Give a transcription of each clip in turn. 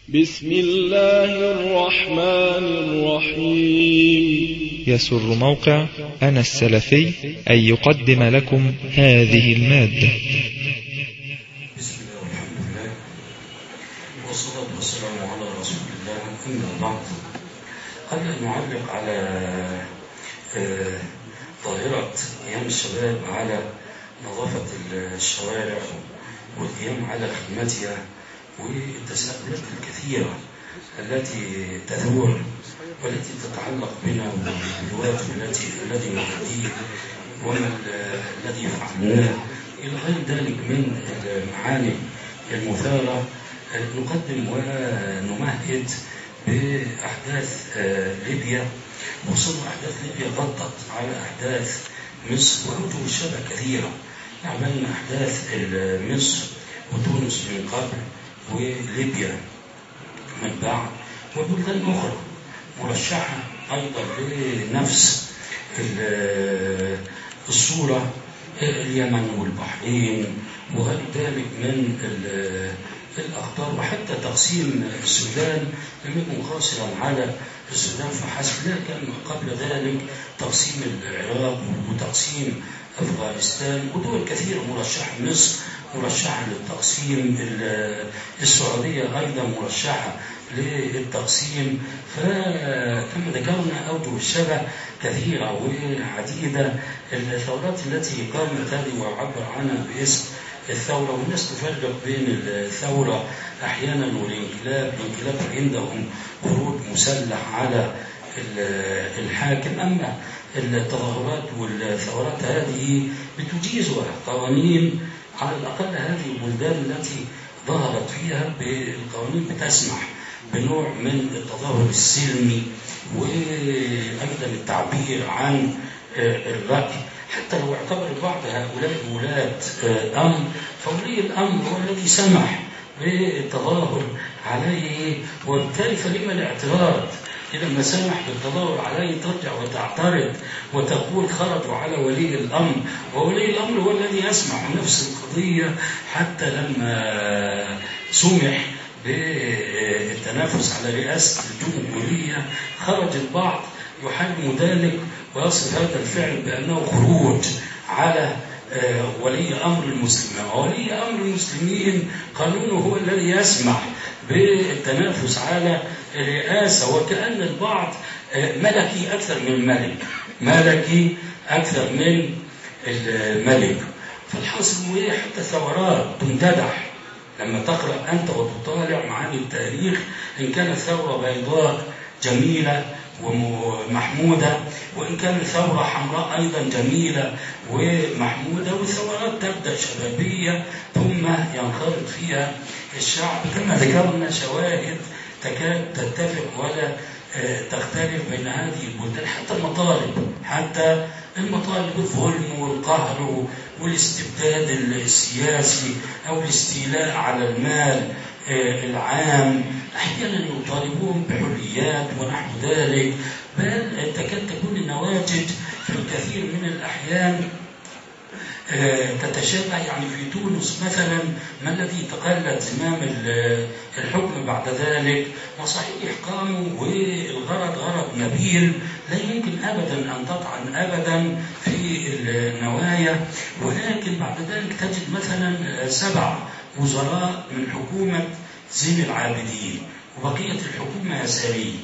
بسم الله الرحمن الرحيم. يسر موقع أنا السلفي أن يقدم لكم هذه المادة. بسم الله والحمد لله والصلاة والسلام على رسول الله. أما بعد، قبل أن نعلق على ظاهرة أيام الشباب على نظافة الشوارع والقيام على خدمتها والتساؤلات الكثيرة التي تثور والتي تتعلق بنا والواجب الذي نؤديه وما الذي فعلناه إلى غير ذلك من المعاني المثارة، نقدم ونمهد بأحداث ليبيا، وصلنا أحداث ليبيا غطت على أحداث مصر وأوجه الشبه كثيرة. عملنا أحداث مصر وتونس من قبل وليبيا من بعد وبلدان أخرى مرشحة أيضا لنفس الصورة، اليمن والبحرين وغير ذلك من الأخطار، وحتى تقسيم السودان لم يكن قاصرا على السودان فحسب، لكن قبل ذلك تقسيم العراق وتقسيم أفغانستان ودول كثيرة مرشحة. مصر مرشحة للتقسيم، السعودية أيضا مرشحة للتقسيم. فكما ذكرنا أوجه الشبه كثيرة وعديدة. الثورات التي قامت هذه وعبر عنها باسم الثورة، والناس تفرق بين الثورة أحيانا والانقلاب. الانقلاب عندهم خروج مسلح على الحاكم، أما التظاهرات والثورات هذه بتجيزها قوانين، على الأقل هذه البلدان التي ظهرت فيها بالقوانين بتسمح بنوع من التظاهر السلمي وأيضا التعبير عن الرأي، حتى لو اعتبر بعض هؤلاء ولاة أمر، فولي الأمر هو الذي سمح بالتظاهر عليه، وبالتالي فلما الاعتراض؟ إذا ما سمح بالتظاهر عليه ترجع وتعترض وتقول خرجوا على ولي الأمر، وولي الأمر هو الذي يسمح نفس القضية. حتى لما سمح بالتنافس على رئاسة الجمهورية خرج البعض يحرم ذلك ويصف هذا الفعل بأنه خروج على ولي أمر المسلمين. ولي أمر المسلمين قانونه هو الذي يسمح بالتنافس على الرئاسة، وكأن البعض ملكي أكثر من الملك، ملكي أكثر من الملك. فالحاصل هو حتى الثورات تمتدح لما تقرأ أنت وتطالع معاني التاريخ، إن كانت ثورة بيضاء جميلة ومحمودة، وإن كانت ثورة حمراء أيضا جميلة ومحمودة، والثورات تبدأ شبابية ثم ينخرط فيها الشعب. كما ذكرنا شواهد تكاد تتفق ولا تختلف بين هذه البلدان، حتى المطالب الظلم والقهر والاستبداد السياسي أو الاستيلاء على المال العام، أحيانا يطالبون بحريات ونحو ذلك، بل تكاد تكون النواجد في الكثير من الأحيان تتشابه. يعني في تونس مثلا ما الذي تقلد زمام الحكم بعد ذلك، وصحيح قاموا والغرض غرض نبيل لا يمكن أبدا أن تطعن أبدا في النوايا، ولكن بعد ذلك تجد مثلا 7 وزراء من حكومة زين العابدين وبقية الحكومة يسارية،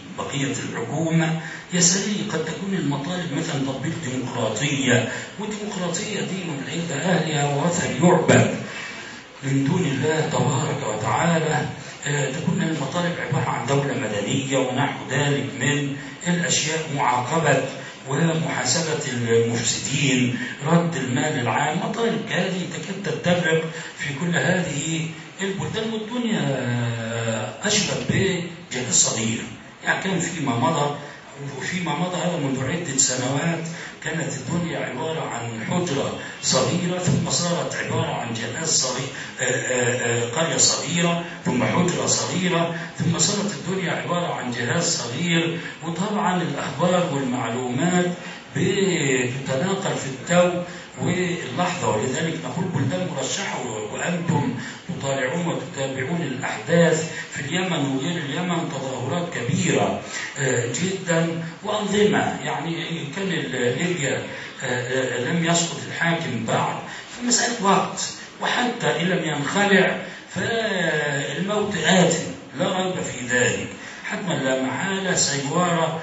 قد تكون المطالب مثلا تطبيق ديمقراطية، والديمقراطية دي من عند أهلها ووثن يعبد من دون الله تبارك وتعالى. تكون المطالب عبارة عن دولة مدنية ونحو ذلك من الأشياء، معاقبة ومحاسبة المفسدين، رد المال العام. مطالب هذه تكاد تتفق في كل هذه البلدان، والدنيا أشبه بجهاز صغير. يعني كان فيما مضى هذا منذ عدة سنوات كانت الدنيا عبارة عن حجرة صغيرة، ثم صارت عبارة عن جهاز صغير، قرية صغيرة، ثم حجرة صغيرة، ثم صارت الدنيا عبارة عن جهاز صغير. وطبعا الأخبار والمعلومات بتتناقل في التو واللحظة. ولذلك نقول بلدان مرشحة وأنتم تطالعون وتتابعون الأحداث في اليمن وغير اليمن، تظاهرات كبيرة جدا وأنظمة. يعني كان ليبيا لم يسقط الحاكم بعد، فمسألة وقت، وحتى إن لم ينخلع فالموت آت لا ريب في ذلك، حتما لا محالة سيوارى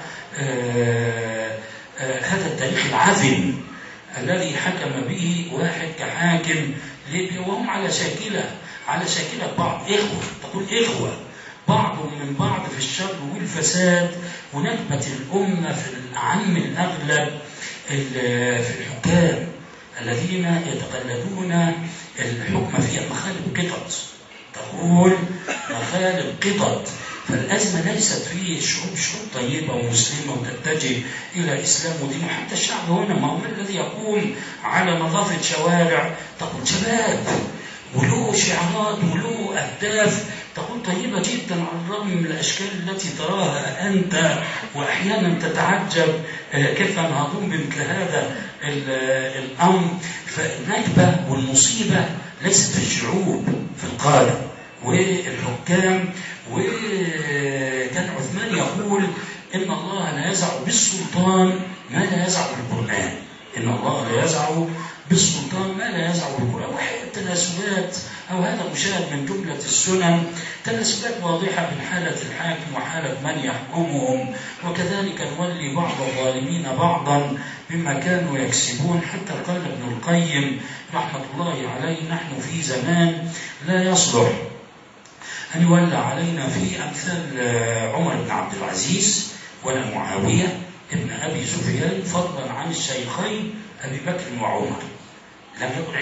هذا التاريخ العفن الذي حكم به واحد كحاكم ليبيا، وهم على شاكلة بعض، إخوة، تقول إخوة، بعضهم من بعض في الشر والفساد، ونكبة الأمة في الأعم الأغلب في الحكام الذين يتقلدون الحكم في مخالب قطط، تقول مخالب قطط. فالأزمة ليست في شعوب طيبة ومسلمة وتتجه إلى إسلام ودين، وحتى الشعب هنا ما هو الذي يقوم على نظافة شوارع، تقول شباب وله شعارات وله أهداف، تقول طيبة جدا على الرغم من الأشكال التي تراها أنت، وأحيانا تتعجب كيف ينهضون بمثل هذا الأمر. فالنكبة والمصيبة ليست في الشعوب، في القادة والحكام. وكان عثمان يقول إن الله لا يزع بالسلطان ما لا يزع بالقرآن، إن الله لا يزع بالسلطان ما لا يزع بالقرآن. وحيث التناسبات أو هذا مشاهد من جملة السنن، تناسبات واضحة بين حالة الحاكم وحالة من يحكمهم، وكذلك نولي بعض الظالمين بعضا بما كانوا يكسبون. حتى قال ابن القيم رحمة الله عليه: نحن في زمان لا يصلح أن يولى علينا فيه أمثال عمر بن عبد العزيز ولا معاوية ابن أبي سفيان، فضلا عن الشيخين أبي بكر وعمر. لم يكن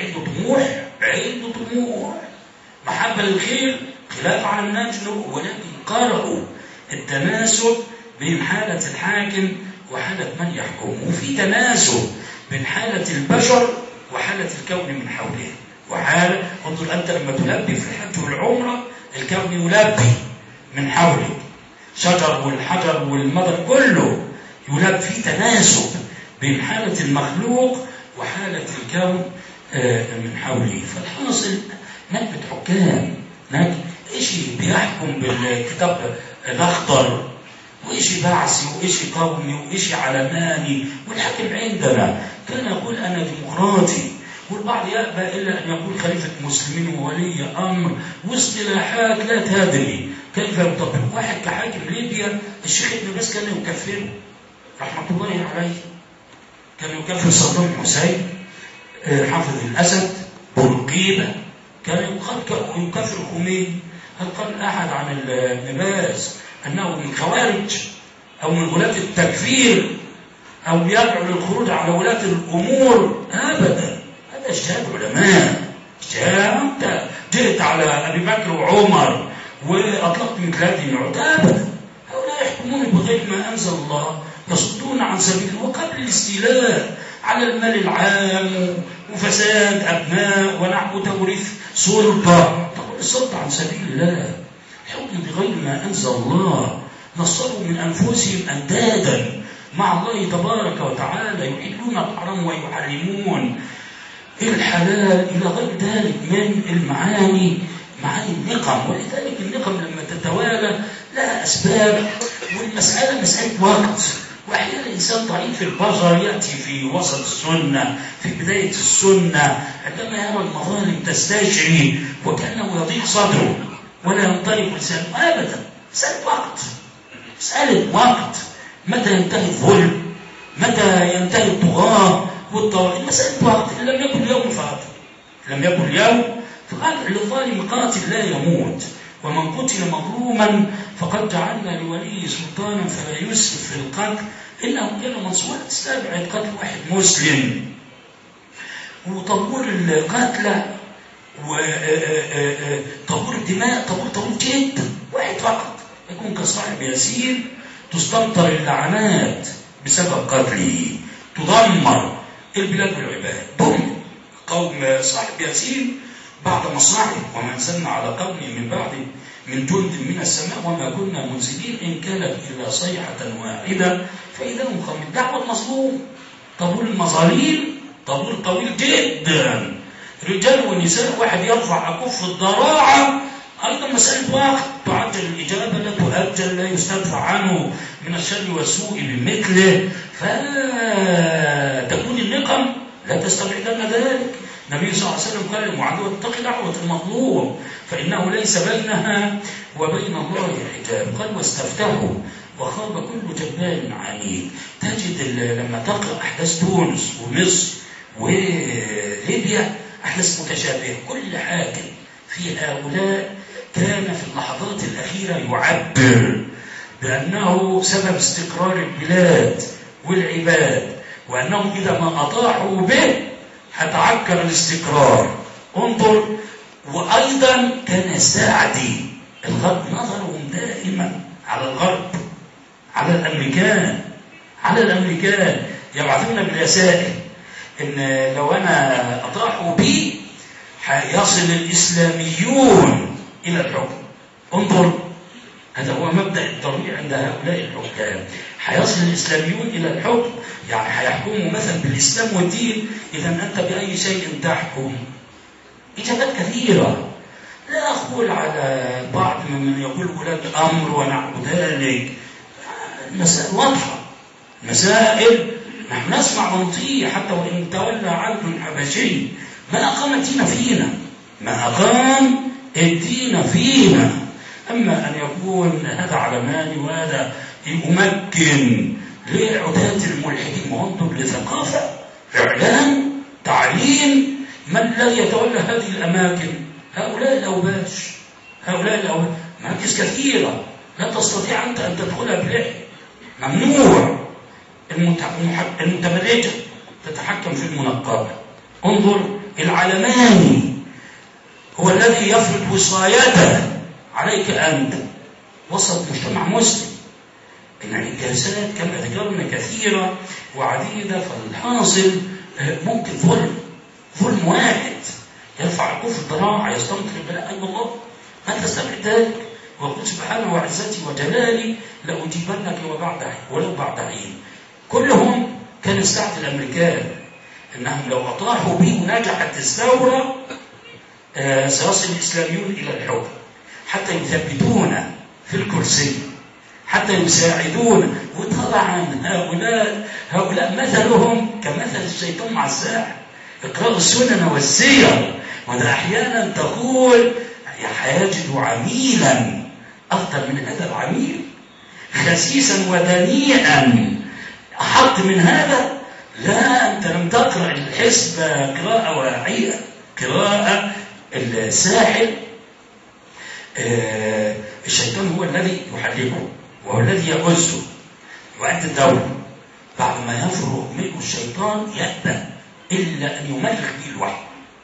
عنده طموح محبة للخير، خلاف على النجل، ولكن قرأوا التناسب بين حالة الحاكم وحالة من يحكم، وفي تناسب بين حالة البشر وحالة الكون من حوله. وحالة انظر أنت لما تلبي في الحج والعمرة، الكون يلبي من حولك، شجر والحجر والمدر كله يلبي، في تناسب بين حالة المخلوق وحالة الكون من حوله. فالحاصل نكبة حكام، إشي بيحكم بالكتاب الأخضر، وإشي بعثي، وإشي قومي، وإشي علماني. والحاكم عندنا كان يقول أنا ديمقراطي، والبعض يأبى إلا أن يقول خليفة مسلمين وولي أمر، واصطلاحات لا تدري كيف يطبق. واحد كحاكم ليبيا الشيخ ابن باز كان يكفره رحمة الله عليه، كان يكفر صدام حسين، حافظ الأسد، بورقيبة، كان يكفر خميني. هل قال أحد عن ابن باز أنه من خوارج أو من ولاة التكفير أو يدعو للخروج على ولاة الأمور؟ أبدا، هذا اجتهاد علماء. أنت جئت على أبي بكر وعمر وأطلقت مثل هذه النعوت؟ أبدا، هؤلاء يحكمون بغير ما أنزل الله، يصدون عن سبيله. وقبل الاستيلاء على المال العام وفساد أبناء ونحو توريث سلطة، تقول السلطة عن سبيل الله، الحكم بغير ما أنزل الله، نصروا من أنفسهم أندادا مع الله تبارك وتعالى، يحلون الحرام ويحرمون الحلال إلى غير ذلك من المعاني، معاني النقم. ولذلك النقم لما تتوالى لها أسباب، والمسألة مسألة وقت. وأحيانا الإنسان ضعيف البصر يأتي في وسط السنة، في بداية السنة، عندما يرى المظالم تستشري وكأنه يضيق صدره ولا ينطلق لسانه. أبدا، مسألة وقت، مسألة وقت. متى ينتهي الظلم؟ متى ينتهي الطغاة والطواغيت؟ مسألة وقت. إن لم يكن اليوم فقط، لم يكن اليوم فقاتل. للظالم قاتل لا يموت، ومن قتل مظلوما فقد جعلنا لولي سلطانا فلا يسرف في القتل إنه كان منصورا. تستبعد قتل واحد مسلم وطابور القتلى وطابور الدماء، طابور طويل جدا، واحد فقط يكون كصاحب ياسين، تستمطر اللعنات بسبب قتله، تدمر البلاد والعباد. بوم، قوم صاحب ياسين بعد مصنعه، وما انزلنا على قومه من بعد من جند من السماء وما كنا منزلين إن كانت إلا صيحة واحدة فإذا هم قوم. دعوة المظلوم، طابور المظالم طابور طويل جدا، رجال ونساء، واحد يرفع أكف الضراعة. أيضا مسألة وقت، تعجل الإجابة لا تؤجل، لا يستدفع عنه من الشر والسوء بمثله، فتكون النقم لا تستبعدن ذلك. النبي صلى الله عليه وسلم قال لمعاذ: اتق دعوة المظلوم فإنه ليس بينها وبين الله حجاب. قال: واستفتحوا وخاب كل جبار عنيد. تجد لما تقرأ أحداث تونس ومصر وليبيا أحداث متشابهة، كل حاكم في هؤلاء كان في اللحظات الأخيرة يعبر بأنه سبب استقرار البلاد والعباد، وأنهم إذا ما أطاعوا به هتعكر الاستقرار. انظر. وأيضا كان يستعدي الغرب، نظرهم دائما على الغرب، على الأمريكان يبعثون بالرسائل إن لو أنا أطاعوا بي يصل الإسلاميون إلى الحكم. انظر، هذا هو مبدأ الترويع عند هؤلاء الحكام. هيصل الإسلاميون إلى الحكم، يعني هيحكموا مثلا بالإسلام والدين. إذا أنت بأي شيء تحكم؟ إجابات كثيرة. لا أقول على بعض من يقول ولاة أمر ونحو ذلك، المسائل واضحة، مسائل نحن نسمع ونطيع حتى وإن تولى عبد حبشي ما أقام الدين فينا. أما أن يكون هذا علماني وهذا يمكن لعتاة الملحدين، وانظر لثقافة، إعلام، تعليم، من لا يتولى هذه الأماكن هؤلاء الأوباش، مراكز كثيرة لا تستطيع أنت أن تدخلها بلحية، ممنوع. المتبرجة تتحكم في المنقبة. انظر، العلماني هو الذي يفرض وصايته عليك أنت وسط مجتمع مسلم. الانعكاسات كما ذكرنا كثيرة وعديدة. فالحاصل ممكن ظلم واحد يرفع كف الضراعة يستنكر بلاء الله، ما تستبعد ذلك. وقل سبحانه وعزتي وجلالي لأجيبنك ولو بعد حين. كلهم كان الساعة الأمريكان أنهم لو أطاحوا به ونجحت الثورة سيصل الإسلاميون إلى الحكم، حتى يثبتون في الكرسي، حتى يساعدون. وطبعا هؤلاء مثلهم كمثل الشيطان مع الساحر. اقرأوا السنن والسير، وده أحيانا تقول يجد عميلا أفضل من هذا العميل، خسيسا ودنيئا أحط من هذا. لا، أنت لم تقرأ الحسبة قراءة واعية، قراءة الساحر. الشيطان هو الذي يحركه وهو الذي يؤزه وأنت الدولة. بعد ما يفرغ منه الشيطان يأبى إلا أن يملك به الوحي.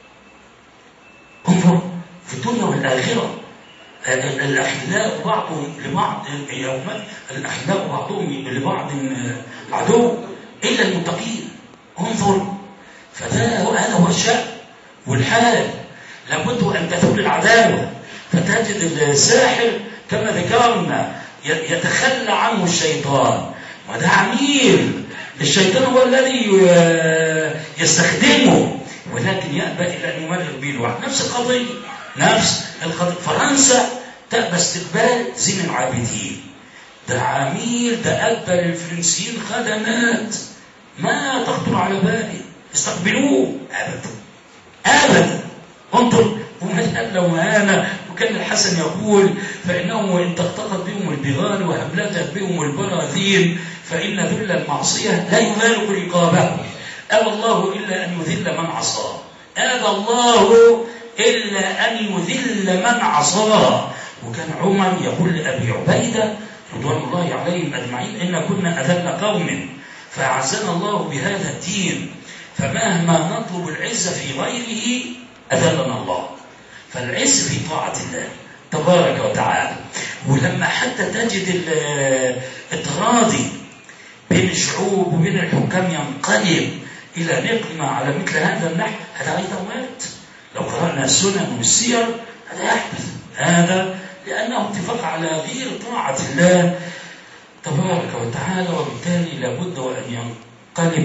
انظر في الدنيا والآخرة، الأخلاء بعضهم لبعض الأخلاء بعضهم لبعض عدو إلا المتقين. انظر، هذا هو الشأن والحال. لابد أن تثور العداوة، فتجد الساحر كما ذكرنا يتخلى عنه الشيطان، وده عميل. الشيطان هو الذي يستخدمه، ولكن يأبى إلى أن يمرر به الوحي. نفس القضية. فرنسا تأبى استقبال زين العابدين، ده عميل، ده أدى للفرنسيين خدمات ما تخطر على بالي، استقبلوه أبدا. انظر، لو مهانة. وكان الحسن يقول: فإنهم وإن تختطت بهم البغال وهبلتت بهم البراذين فإن ذل المعصية لا يمال برقابه. أبى الله إلا أن يذل من عصاه، أبى الله إلا أن يذل من عصاه. وكان عمر يقول لأبي عبيدة رضوان الله عليهم أجمعين: إن كنا أذل قوم فأعزنا الله بهذا الدين، فمهما نطلب العزة في غيره أذلنا الله. فالعز في طاعة الله تبارك وتعالى. ولما حتى تجد التراضي بين الشعوب وبين الحكام ينقلب إلى نقمة على مثل هذا النحو، هذا أيضا وارد. لو قرأنا السنن والسير هذا يحدث، هذا لأنه اتفاق على غير طاعة الله تبارك وتعالى. وبالتالي لابد وأن قلب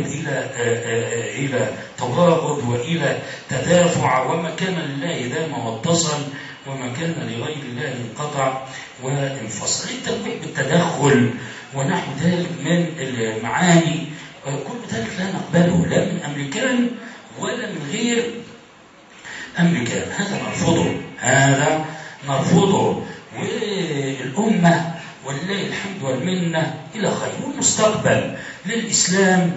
إلى تباغض وإلى تدافع، وما كان لله دام واتصل، وما كان لغير الله انقطع وانفصل. التنويع بالتدخل ونحو ذلك من المعاني كل ذلك لا نقبله، لا من أمريكان ولا من غير أمريكان. هذا نرفضه. والأمة ولله الحمد والمنة إلى خير، والمستقبل للإسلام.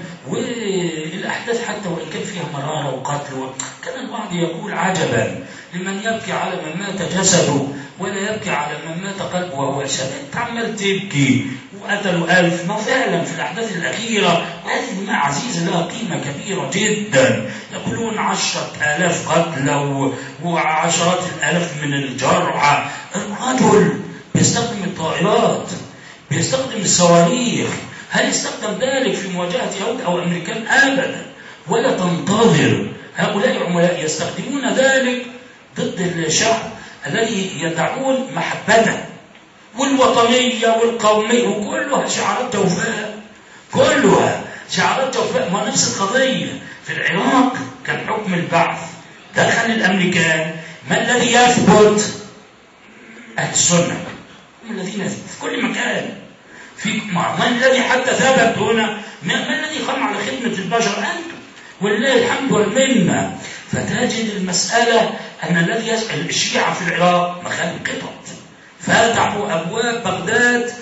والأحداث حتى وإن كان فيها مرارة وقتل، كان البعض يقول عجبا لمن يبكي على من مات جسده ولا يبكي على من مات قلبه وهو شاب. أنت عمال تبكي وقتلوا 1000، ما فعلا في الأحداث الأخيرة وهذه دماء عزيزة لها قيمة كبيرة جدا، يقولون 10,000 قتلى وعشرات الآلاف من الجرحى. الرجل بيستخدم الطائرات، بيستخدم الصواريخ، هل استخدم ذلك في مواجهة يهود أو أمريكان؟ أبدا. ولا تنتظر. هؤلاء عملاء يستخدمون ذلك ضد الشعب الذي يدعون محبته والوطنية والقومية، وكلها شعارات جوفاء، كلها شعارات جوفاء. ما نفس القضية في العراق كان حكم البعث، دخل الأمريكان. ما الذي يثبت؟ أهل السنة هم الذين في كل مكان. ما الذي حتى ثبت هنا؟ ما الذي قام على خدمة البشر؟ أنتم ولله الحمد والمنة. فتجد المسألة أن الذي يسأل الشيعة في العراق مخالب قطط، فتحوا أبواب بغداد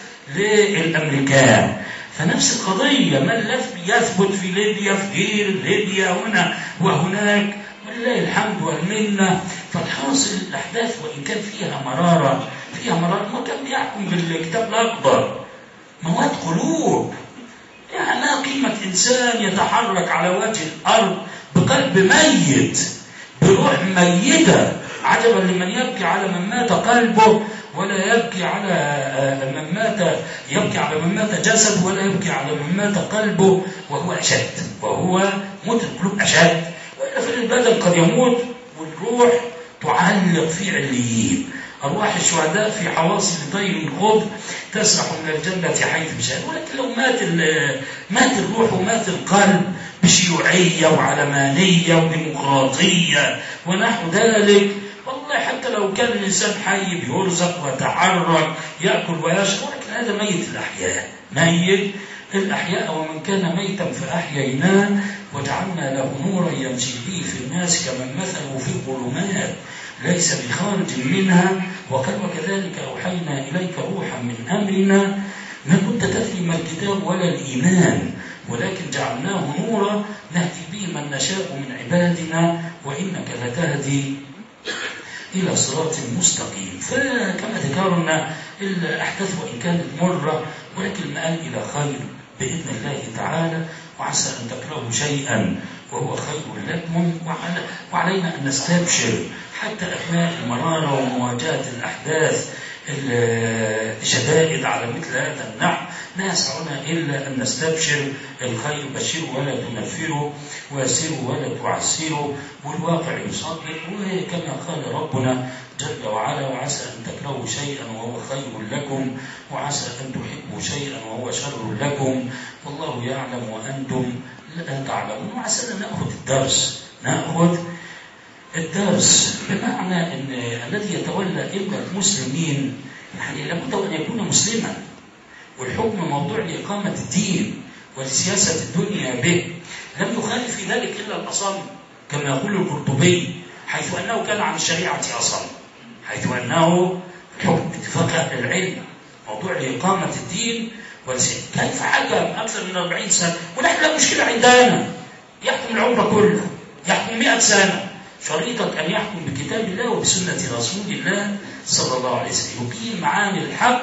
للأمريكان. فنفس القضية، ما الذي يثبت في ليبيا، في غير ليبيا، هنا وهناك، ولله الحمد والمنة. فالحاصل الأحداث وإن كان فيها مرارة ما كان بيحكم بالكتاب الأخضر مواد قلوب. يعني ما قيمة إنسان يتحرك على وجه الأرض بقلب ميت، بروح ميتة. عجبا لمن يبكي على من مات قلبه ولا يبكي على من مات، يبكي على من مات جسد ولا يبكي على من مات قلبه، وهو أشد، وهو موت القلوب أشد. وإلا في البدن قد يموت والروح تعلق في عليين. أرواح الشهداء في حواصل طير الخضر تسرح من الجنة حيث شاء. ولكن لو مات الروح ومات القلب بشيوعية وعلمانية وديمقراطية ونحو ذلك، والله حتى لو كان الإنسان حي بيرزق ويتحرك يأكل ويشرب، ولكن هذا ميت الأحياء، ميت الأحياء. ومن كان ميتا فأحييناه وجعلنا له نورا يمشي به في الناس كمن مثله في الظلمات ليس بخارج منها. وكذلك أوحينا إليك روحا من أمرنا ما كنت تدري ما الكتاب ولا الإيمان ولكن جعلناه نورا نهدي به من نشاء من عبادنا وإنك لتهدي إلى صراط مستقيم. فكما ذكرنا الأحداث وإن كانت مرة ولكن المآل إلى خير بإذن الله تعالى. وعسى أن تكرهوا شيئا وهو خير لكم، وعلينا أن نستبشر حتى أثناء المرارة ومواجهة الأحداث الشدائد على مثل هذا النحو. لا يسعنا إلا أن نستبشر الخير، بشروا ولا تنفروا، ويسروا ولا تعسروا، والواقع يصدق. وكما قال ربنا جل وعلا: وعسى أن تكرهوا شيئا وهو خير لكم، وعسى أن تحبوا شيئا وهو شر لكم، والله يعلم وأنتم لا تعلمون. وعسى أن نأخذ الدرس بمعنى أن الذي يتولى إمة المسلمين يعني لابد أن يكون مسلما، والحكم موضوع لإقامة الدين ولسياسة الدنيا به. لم يخالف في ذلك إلا الأصم كما يقول القرطبي، حيث أنه كان عن الشريعة أصم، حيث أنه حكم اتفاق أهل العلم موضوع لإقامة الدين والسياسة. كيف حكم أكثر من 40 سنة؟ ونحن لا مشكلة عندنا، يحكم العمر كله، يحكم 100 سنة، شريطة أن يحكم بكتاب الله وبسنة رسول الله صلى الله عليه وسلم، يقيم معاني الحق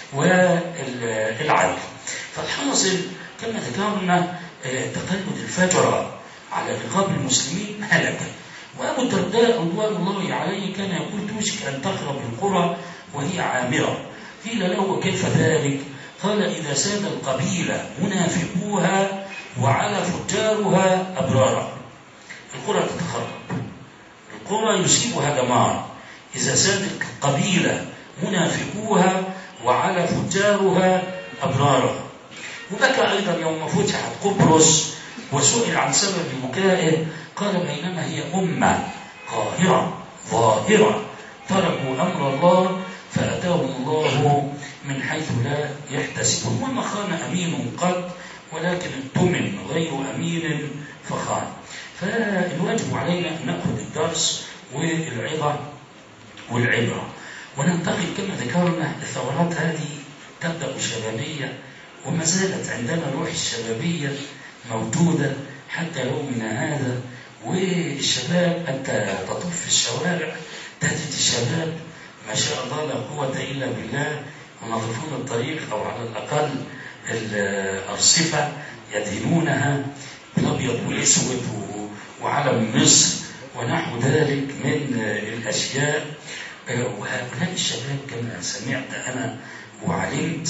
والعدل. فالحاصل كما ذكرنا تقلد الفجرة على رقاب المسلمين هلكة. وأبو الدرداء رضوان الله عليه كان يقول: توشك أن تخرب القرى وهي عامرة. قيل له: وكيف ذلك؟ قال: إذا ساد القبيلة منافقوها وعلى فجارها أبرارا. القرى تتخرب، القرى يصيبها دمار إذا سادت القبيلة منافقوها وعلى فجارها أبرارا. وبكى أيضا يوم فتحت قبرص وسئل عن سبب بكائه قال بينما هي أمة قاهرة ظاهرة تركوا أمر الله فأتاهم الله من حيث لا يحتسبون. وما خان أمين قد ولكن اؤتمن غير أمين فخان. فالواجب علينا أن نأخذ الدرس والعظة والعبرة وننتقل كما ذكرنا. الثورات هذه تبدأ شبابية وما زالت عندنا روح الشبابية موجودة حتى يومنا هذا. والشباب أنت تطوف في الشوارع تجد الشباب ما شاء الله لا قوة إلا بالله ونظفون الطريق أو على الأقل الأرصفة يدهنونها بالأبيض والأسود وعلم مصر ونحو ذلك من الأشياء. وهؤلاء الشباب كما سمعت أنا وعلمت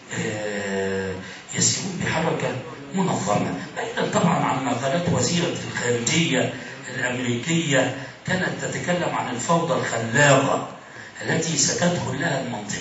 يسيرون بحركة منظمة، بعيدا طبعا عن مقالات وزيرة الخارجية الأمريكية كانت تتكلم عن الفوضى الخلاقة التي ستدخل لها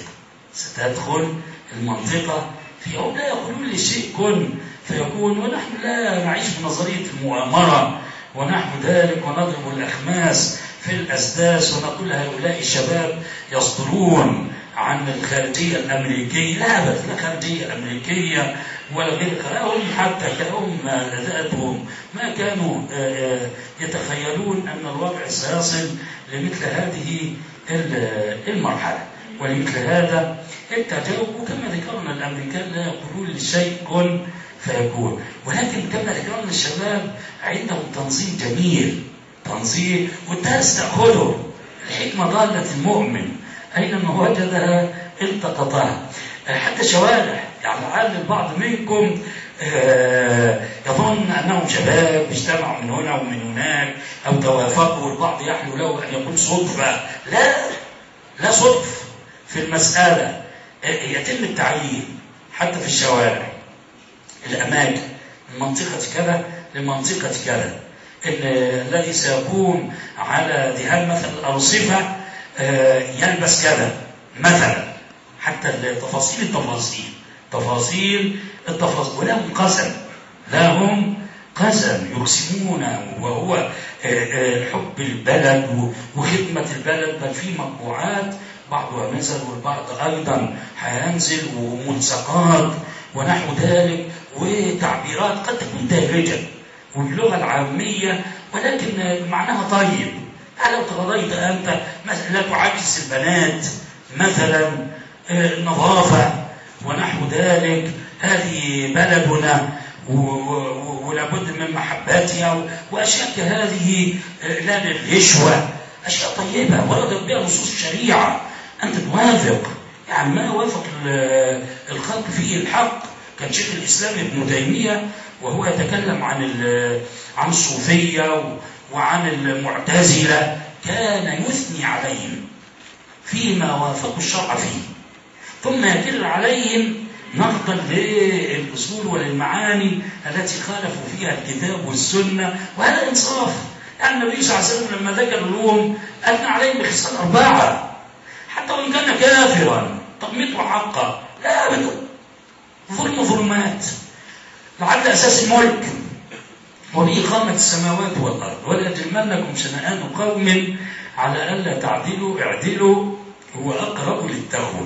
المنطقة في يوم لا يقولون للشيء كن فيكون، ونحن لا نعيش بنظرية المؤامرة ونحو ذلك ونضرب الأخماس في الأسداس ونقول هؤلاء الشباب يصدرون عن الخارجية الأمريكية. لا أبدا، لا خارجية أمريكية ولا غيرها، هم حتى كهم ذاتهم ما كانوا يتخيلون أن الوضع سيصل لمثل هذه المرحلة ولمثل هذا التجاوب. وكما ذكرنا الأمريكان لا يقولون للشيء كن فيكون، ولكن كما ذكرنا الشباب عندهم تنظيم جميل، تنظيم والدرس تأخذه. الحكمة ضالة المؤمن أينما وجدها التقطها. حتى شوارع يعني لعل البعض منكم يظن أنهم شباب اجتمعوا من هنا ومن هناك أو توافقوا، والبعض يحلو له أن يقول صدفة. لا صدف في المسألة، يتم التعيين حتى في الشوارع الأماكن من منطقة كذا لمنطقة كذا، إن الذي سيقوم على دهان مثل الأرصفة يلبس كذا مثلا، حتى تفاصيل التفاصيل ولهم قسم يقسمون، وهو حب البلد وخدمة البلد. بل في مطبوعات بعضها نزل والبعض أيضا هينزل وملصقات ونحو ذلك وتعبيرات قد تكون دارجة واللغة العامية ولكن معناها طيب. لو تغضيت أنت لا تعكس البنات مثلا، النظافة ونحو ذلك، هذه بلدنا ولابد من محباتها وأشياء كهذه، لا للرشوة، أشياء طيبة وردت بها نصوص الشريعة. أنت توافق، يعني ما وافق الخلق فيه الحق. كان شيخ الإسلام ابن تيمية وهو يتكلم عن الصوفية وعن المعتزلة كان يثني عليهم فيما وافقوا الشرع فيه، ثم يكر عليهم نقدا للأصول وللمعاني التي خالفوا فيها الكتاب والسنة. وهذا إنصاف. يعني النبي صلى الله عليه وسلم لما ذكر الروم أثنى عليهم بخصال 4 حتى وإن كان كافرا تقميطه حقا، لا أبدا، ظلمات لعل أساس الملك وبه قامت السماوات والأرض. ولا يجرمنكم شنآن قوم على ألا تعدلوا اعدلوا هو أقرب للتقوى.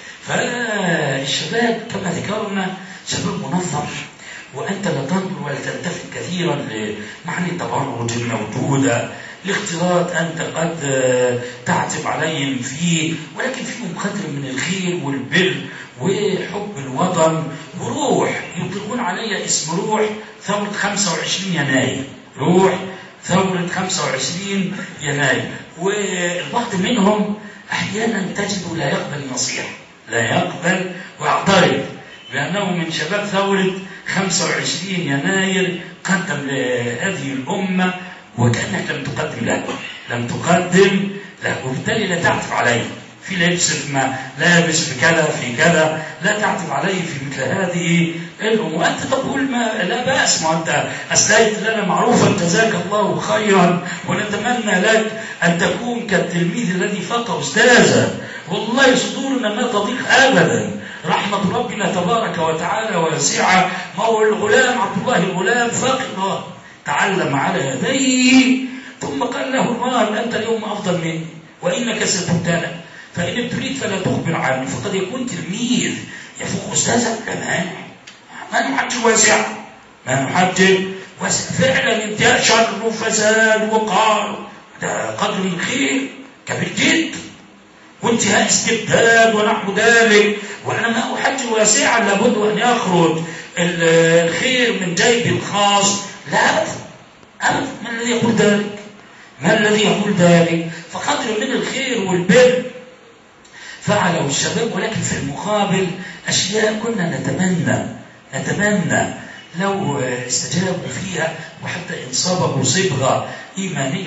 فالشباب كما ذكرنا شباب منظم، وأنت لا تنظر ولا تلتفت كثيرا لمعنى التبرج الموجودة، الاختلاط أنت قد تعتب عليهم فيه، ولكن فيهم قدر من الخير والبر وحب الوطن وروح. يطلقون عليها اسم روح ثورة 25 يناير، روح ثورة 25 يناير. والبعض منهم أحيانا تجد لا يقبل النصيحة، لا يقبل ويعترض، لأنه من شباب ثورة 25 يناير قدم لهذه الأمة وكأنك لم تقدم له، وبالتالي لا تعتب عليه في لبس، في لابس، في كذا في كذا، لا تعتب عليه في مثل هذه الأمور. وأنت تقول ما لا بأس، ما أنت أسليت لنا معروفا جزاك الله خيرا، ونتمنى لك أن تكون كالتلميذ الذي فاق أستاذا. والله صدورنا ما تضيق أبدا، رحمة ربنا تبارك وتعالى واسعة. ما هو الغلام عبد الله الغلام فقط تعلم على يديه، ثم قال له الله أنت اليوم أفضل مني وإنك ستبتلى، فإن ابتليت فلا تخبر عني. فقد يكون تلميذ يفوق أستاذا، لا ما نحج واسع، ما نحج واسع فعلا. انتهاء شر وفساد وقار ده قدر من الخير كبير جدا، وانتهاء استبداد ونحو ذلك. وأنا ما أحج واسعا، لابد أن يخرج الخير من جيبي الخاص. لا أبدا، ما الذي يقول ذلك؟ ما الذي يقول ذلك؟ فقدر من الخير والبر فعله الشباب، ولكن في المقابل أشياء كنا نتمنى لو استجابوا فيها، وحتى إن صبغوا صبغة إيمانية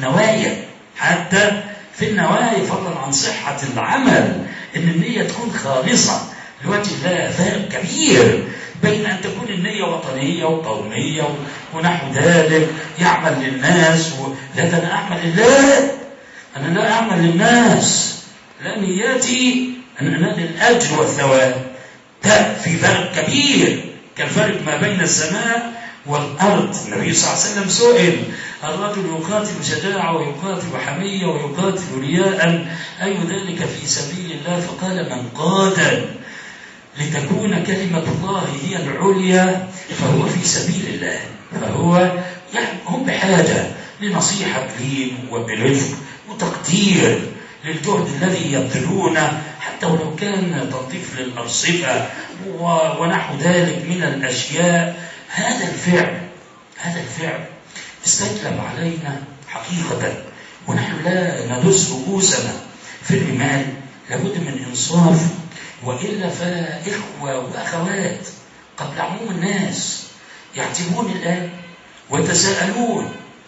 حتى في النوايا فضلا عن صحة العمل، إن النية تكون خالصة لوجه الله. فرق كبير بين أن تكون النية وطنية وقومية ونحو ذلك، يعمل للناس لا، ده أنا أعمل لله، أنا لا أعمل للناس، لا نياتي أن أنال الأجر والثواب. ده في فرق كبير كالفرق ما بين السماء والأرض. النبي صلى الله عليه وسلم سئل: الرجل يقاتل شجاعة ويقاتل حمية ويقاتل رياء، أي ذلك في سبيل الله؟ فقال: من قاتل لتكون كلمة الله هي العليا فهو في سبيل الله. فهو هم بحاجة لنصيحة لين وبرفق وتقدير للجهد الذي يبذلونه، حتى ولو كان تلطيف للأرصفة ونحو ذلك من الأشياء. هذا الفعل استجلب علينا حقيقة، ونحن لا ندس رؤوسنا في الرمال. لابد من إنصاف، وإلا فإخوة وأخوات قبل عموم الناس يعتبون الآن ويتساءلون.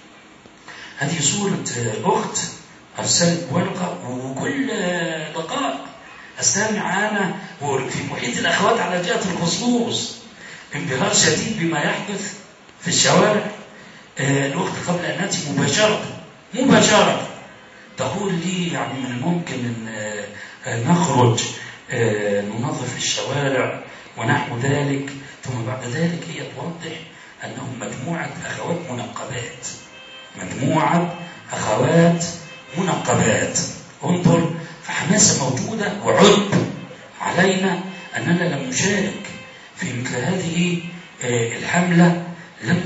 هذه صورة أخت أرسلت ورقة، وكل دقائق أستمع أنا وفي محيط الأخوات على جهة الخصوص انبهار شديد بما يحدث في الشوارع. الأخت قبل أن نأتي مباشرة تقول لي: يعني من الممكن أن نخرج ننظف الشوارع ونحو ذلك. ثم بعد ذلك هي توضح أنهم مجموعة أخوات منقبات. انظر، فحماسة موجودة وعب علينا أننا لم نشارك في مثل هذه الحملة، لم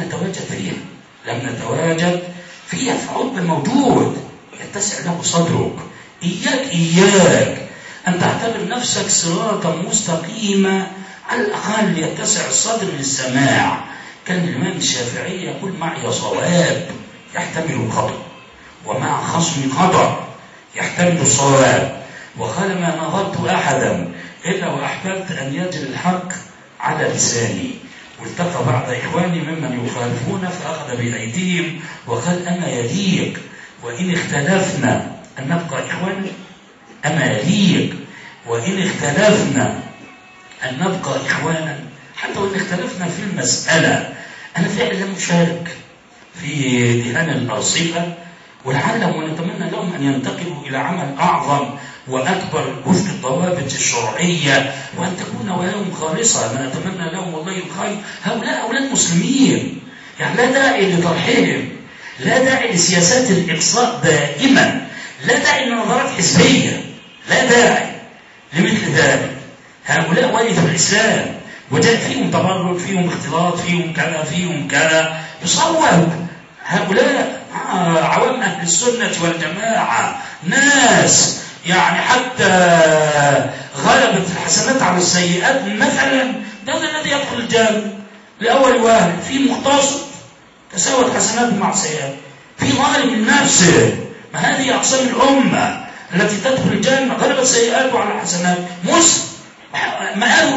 نتواجد فيها. فعب موجود يتسع له صدرك. إياك أن تعتبر نفسك صراطا مستقيمة، على الأقل يتسع الصدر للسماع. كان الإمام الشافعي يقول: معي صواب يحتمل الخطأ، ومع خصم خطأ يحتمل الصواب. وقال: ما نظرت أحدا إلا وأحببت أن يجري الحق على لساني. والتقى بعض إخواني ممن يخالفون فأخذ بأيديهم وقال: أما يليق وإن اختلفنا أن نبقى إخوانا؟ أما يليق وإن اختلفنا أن نبقى إخوانا؟ حتى وإن اختلفنا في المسألة. أنا فعلا لم أشارك في دهان الأرصفة، ولعلهم ونتمنى لهم أن ينتقلوا إلى عمل أعظم وأكبر وفق الضوابط الشرعية، وأن تكون نواياهم خالصة. أنا أتمنى لهم والله الخير. هؤلاء أولاد مسلمين، يعني لا داعي لطرحهم، لا داعي لسياسات الإقصاء دائما، لا داعي لنظرات حزبية، لا داعي لمثل ذلك. هؤلاء ورثوا الإسلام، وجاء فيهم تبرج، فيهم اختلاط، فيهم كذا يصوب. هؤلاء عوام أهل السنة والجماعة، ناس يعني حتى غلبت الحسنات على السيئات مثلا. ده الذي يدخل الجنة لأول واحد، في مقتصد تساوت حسنات مع سيئات، في ظالم لنفسه. ما هذه أقسام الأمة التي تدخل الجنة؟ غلبت سيئاته على حسنات، مآله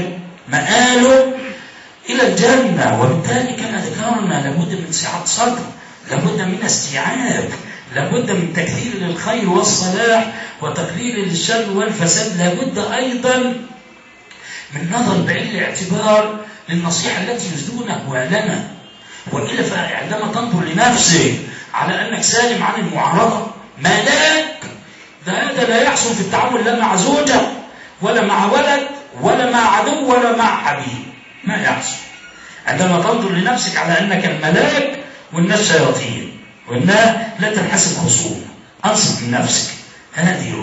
إلى الجنة. وبالتالي كما ذكرنا لابد من سعة صدر، لابد من استيعاب، لابد من تكثير للخير والصلاح وتقليل للشر والفساد. لابد أيضا من نظر بعين الاعتبار للنصيحة التي يجدونها لنا، وإلا فعندما تنظر لنفسك على أنك سالم عن المعارضة، ما لك؟ هذا لا يحصل في التعامل لا مع زوجة ولا مع ولد ولا مع عدو ولا مع حبيب، ما يحصل. عندما تنظر لنفسك على أنك الملاك والناس شياطين وأنها لا تنحسب خصوم، أنصت من نفسك. هذه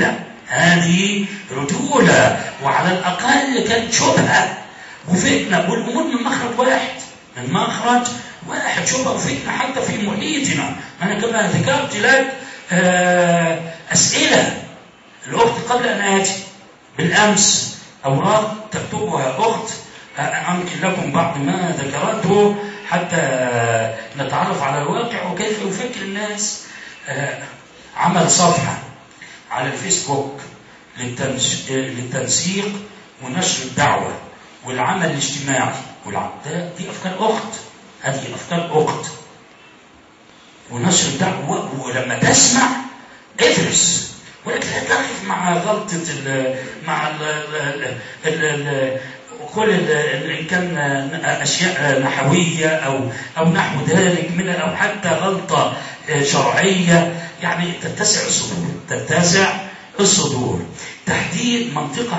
رجولة، وعلى الأقل كانت شبهة وفتنة، والأمور من مخرج واحد، شبهة وفتنة حتى في محيطنا. أنا كما ذكرت لك أسئلة الأخت قبل أن آتي بالأمس، أوراق تكتبها أخت أنقل لكم بعض ما ذكرته حتى نتعرف على الواقع وكيف يفكر الناس. عمل صفحة على الفيسبوك للتنسيق ونشر الدعوة والعمل الاجتماعي، دي أفكار أخت، هذه أفكار أخت. ونشر الدعوة، ولما تسمع ادرس، ولكن لا تقف مع غلطة مع كل إن كان أشياء نحوية أو نحو ذلك من، أو حتى غلطة شرعية، يعني تتسع الصدور. تحديد منطقة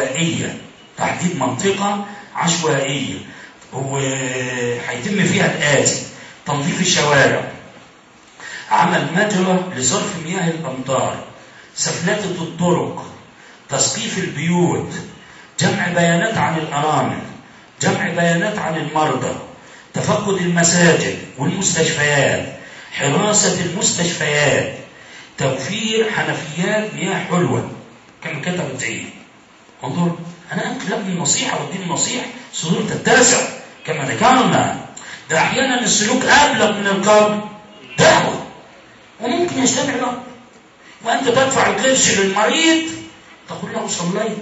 عشوائية، وهيتم فيها الآتي: تنظيف الشوارع، عمل مجرى لصرف مياه الأمطار، سفلتة الطرق، تسقيف البيوت، جمع بيانات عن الأرامل، جمع بيانات عن المرضى، تفقد المساجد والمستشفيات، حراسة المستشفيات، توفير حنفيات مياه حلوة. كما كتبت ايه؟ انظر، أنا أنقل لك النصيحة واديني نصيحة، صدور تتسع كما ذكرنا. ده أحيانا السلوك أبلغ من القول، دعوة، وممكن يجتمع له، وأنت تدفع القرش للمريض تقول له صليت.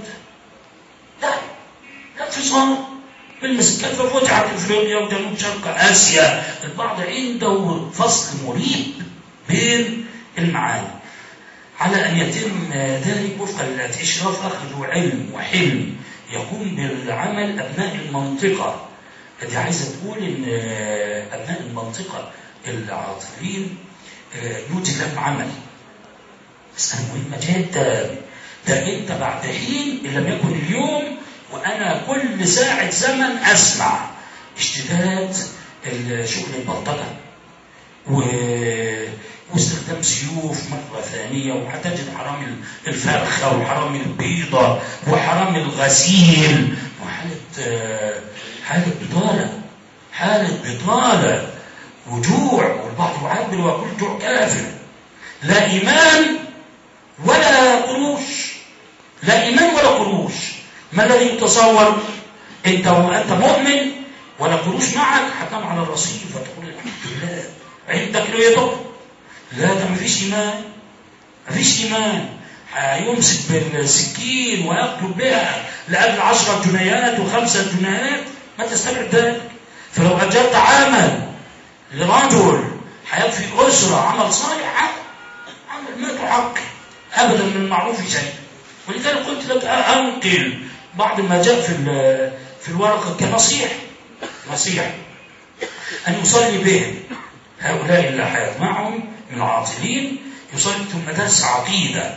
لا انفصال بالمسك. كيف فتحت افريقيا وجنوب شرق اسيا؟ البعض عنده فصل مريب بين المعاني. على ان يتم ذلك وفقا للاشراف اخذ علم وحلم يقوم بالعمل ابناء المنطقه. دي عايزه تقول ان ابناء المنطقه العاطلين يوجد لهم عمل. بس انا مهمه جدا. ده انت بعد حين ان لم يكن اليوم، وانا كل ساعه زمن اسمع اشتداد شغل البلطجه واستخدام سيوف مره ثانيه، وهتجد حرامي الفرخه وحرامي البيضه وحرامي الغسيل، وحاله بطاله وجوع، والبعض يعبر ويقول جوع كافر. لا ايمان ولا قروش، ما الذي يتصور؟ انت مؤمن ولا قروش معك، هتنام على الرصيف فتقول الحمد لله عندك رضا. لا، ده مفيش ايمان. هيمسك بالسكين ويقتل بها لاجل 10 جنيهات و5 جنيهات، ما تستبعد ذلك. فلو اجرت عمل لرجل هيكفي اسره عمل صالح، عمل ما تحق ابدا من المعروف شيء. ولذلك قلت لك انقل بعض ما جاء في الورقه كنصيحه ان يصلي بهم هؤلاء اللي هيجمعهم من العاطلين، يصلي ثم درس عقيده.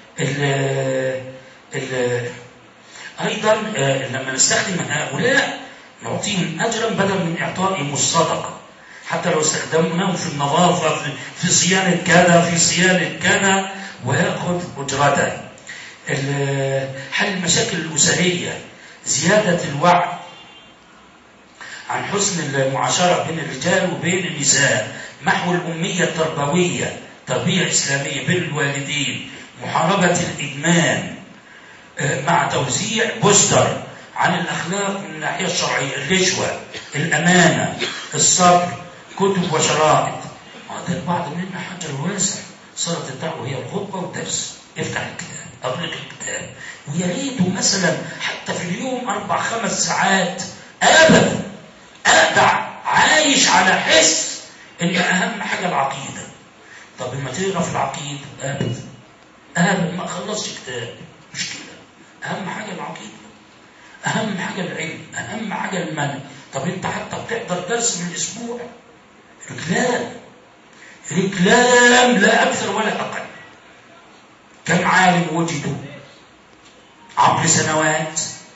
ايضا لما نستخدم هؤلاء نعطيهم اجرا بدل من اعطائهم الصدقه، حتى لو استخدمناهم في النظافه، في صيانه كذا ويأخذ أجرته. حل المشاكل الأسرية، زيادة الوعي عن حسن المعاشرة بين الرجال وبين النساء، محو الأمية التربوية، تربية إسلامية بين الوالدين، محاربة الإدمان، مع توزيع بوستر عن الأخلاق من الناحية الشرعية، الرشوة، الأمانة، الصبر، كتب وشرائط. هذا البعض منا حجر واسع. صارت الدعوة هي الخطبة والدرس، افتح الكتاب، اغلق الكتاب، ويا ريته مثلا حتى في اليوم 4-5 ساعات ابدا ابدع عايش على حس ان اهم حاجه العقيده. طب لما تقرا في العقيده ابدا ما خلصش كتاب، مش كده. اهم حاجه العقيده، اهم حاجه العلم، اهم حاجه المنهج. طب انت حتى بتحضر درس من الاسبوع، رجلام لا أكثر ولا أقل. كم عالم وجدوا عبر سنوات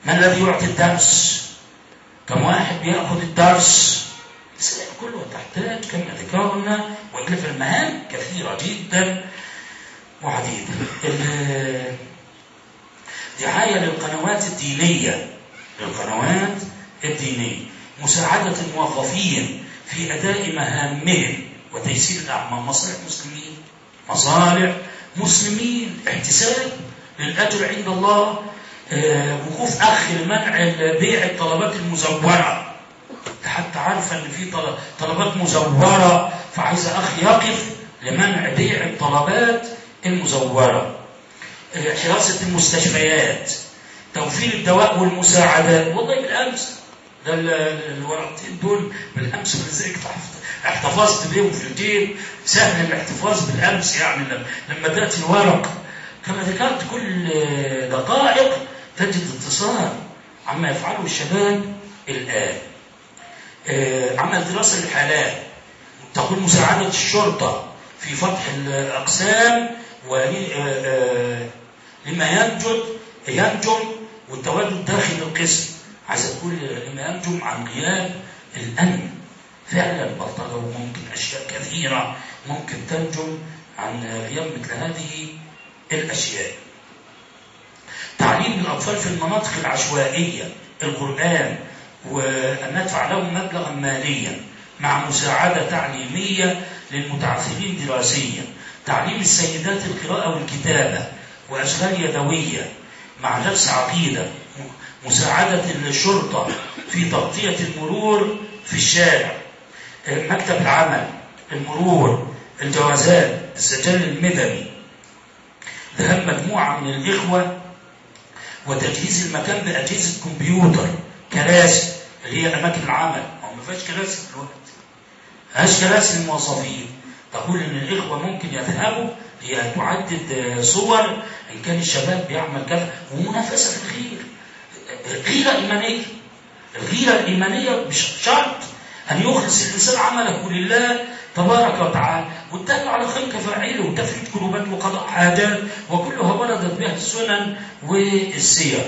من الذي يعطي الدرس؟ كم واحد بيأخذ الدرس؟ الإسلام كله تحتاج كما ذكرنا، وإلا فالمهام كثيرة جدا وعديدة. دعاية للقنوات الدينية، مساعدة الموظفين في أداء مهامهم وتيسير الأعمال، مصالح مسلمين، احتساب للأجر عند الله، وقوف أخ لمنع بيع الطلبات المزورة. حتى عارفة أن في طلبات مزورة، فعايز أخ يقف لمنع بيع الطلبات المزورة. حراسة المستشفيات، توفير الدواء والمساعدات. والله بالأمس ده الورقتين دول بالأمس ولذلك احتفظت بيهم في الجيب، سهل الاحتفاظ بالأمس يعني لما بدأت الورق كما ذكرت كل دقائق تجد اتصال عما يفعله الشباب الآن. عمل دراسة للحالات، تقول مساعدة الشرطة في فتح الأقسام لما ينجم والتواجد داخل القسم. عايز أقول لما ينجم عن غياب الأمن، فعلا البلطجة وممكن أشياء كثيرة ممكن تنجم عن غياب مثل هذه الأشياء. تعليم الأطفال في المناطق العشوائية القرآن، وأن ندفع لهم مبلغا ماليا مع مساعدة تعليمية للمتعثرين دراسيا. تعليم السيدات القراءة والكتابة وأشغال يدوية مع درس عقيدة. مساعدة الشرطة في تغطية المرور في الشارع. مكتب العمل، المرور، الجوازات، السجل المدني. ذهب مجموعة من الإخوة وتجهيز المكان بأجهزة كمبيوتر، كراسي اللي هي أماكن العمل، أو ما فيهاش كراسي دلوقتي، ما فيهاش كراسي للموظفين. تقول إن الإخوة ممكن يذهبوا، هي تعدد صور إن كان الشباب بيعمل كذا، ومنافسة في الخير، غيرة إيمانية. الغيرة الإيمانية مش شرط أن يخلص الإنسان عمله لله تبارك وتعالى، والدل على خير كفاعله وتفريج كروبات وقضاء حاجات، وكلها وردت بها السنن والسير.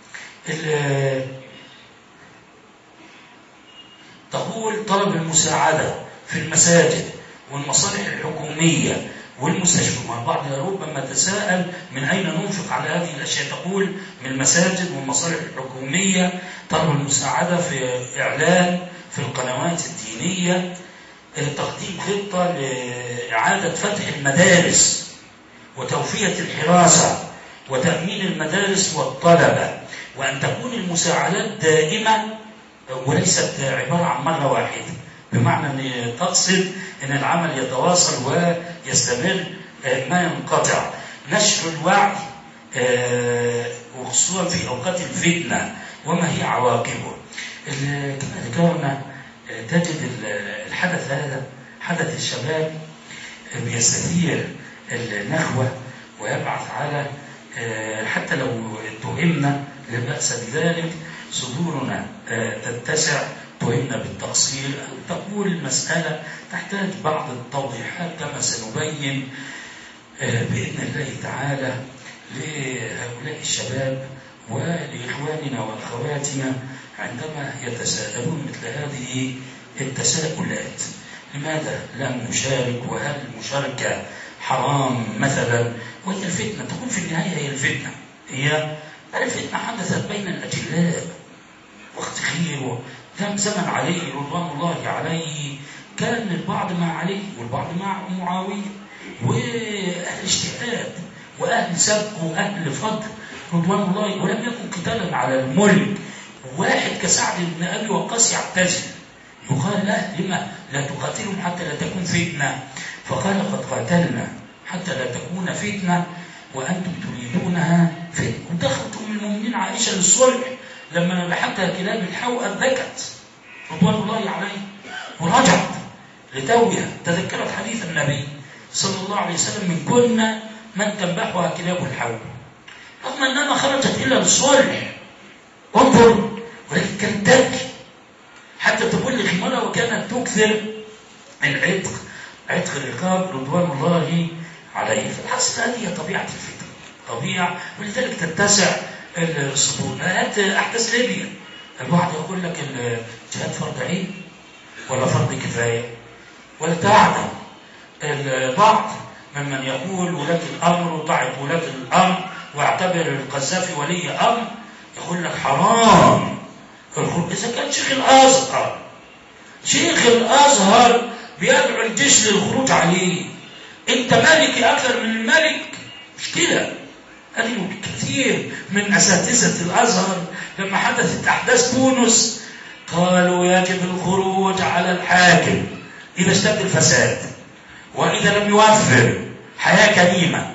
تقول طلب المساعدة في المساجد والمصالح الحكومية والمستشفى. مع بعض ربما تساءل من أين ننفق على هذه الأشياء. تقول من المساجد والمصالح الحكومية. طلب المساعدة في إعلان في القنوات الدينية. تقديم خطة لإعادة فتح المدارس وتوفية الحراسة وتأمين المدارس والطلبة، وأن تكون المساعدات دائمة وليست عبارة عن مرة واحدة، بمعنى أن تقصد أن العمل يتواصل ويستمر ما ينقطع. نشر الوعي وخصوصا في أوقات الفتنة وما هي عواقبه. كما ذكرنا تجد الحدث هذا، حدث الشباب بيستثير النخوة ويبعث على حتى لو اتهمنا لا بأس بذلك، صدورنا تتسع، تهمنا بالتقصير، تقول المسألة تحتاج بعض التوضيحات كما سنبين بإذن الله تعالى لهؤلاء الشباب ولإخواننا وأخواتنا عندما يتساءلون مثل هذه التساؤلات. لماذا لم نشارك؟ وهل المشاركة حرام مثلا؟ وهي الفتنة تقول في النهاية هي الفتنة، هي الفتنة حدثت بين الأجلاء وقت خير. كان زمن علي رضوان الله عليه كان البعض مع علي والبعض مع معاوية، وأهل اجتهاد وأهل سبق وأهل فضل رضوان الله، ولم يكن قتالا على الملك. واحد كسعد بن أبي وقاص يعتزل، يقال له لما لا تقاتلهم حتى لا تكون فتنة؟ فقال قد قاتلنا حتى لا تكون فتنة وأنتم تريدونها فتنة. ودخلت أم المؤمنين عائشة للصلح لما نبحتها كلاب الحوأة بكت رضوان الله عليه ورجعت لتوبها، تذكرت حديث النبي صلى الله عليه وسلم من كنا من تنبحها كلاب الحوأة، رغم أنها خرجت إلا للصلح. انظر، ولكن كانت تبكي حتى تقول لخمارها وكانت تكثر العتق، عتق الرقاب رضوان الله عليه. فالحصل هذه طبيعة الفتن، طبيعة، ولذلك تتسع الصدور. هات أحداث ليبيا، البعض يقول لك الجهاد فرض عين ولا فرض كفاية ولا تعدم. البعض ممن يقول ولاة الأمر وطاعة ولاة الأمر واعتبر القذافي ولي أمر يقول لك حرام الخروج. إذا كان شيخ الأزهر بيدعو الجيش للخروج عليه، أنت ملكي أكثر من الملك، مش كده؟ هذه كثير من أساتذة الأزهر لما حدثت أحداث تونس قالوا يجب الخروج على الحاكم إذا اشتد الفساد، وإذا لم يوفر حياة كريمة.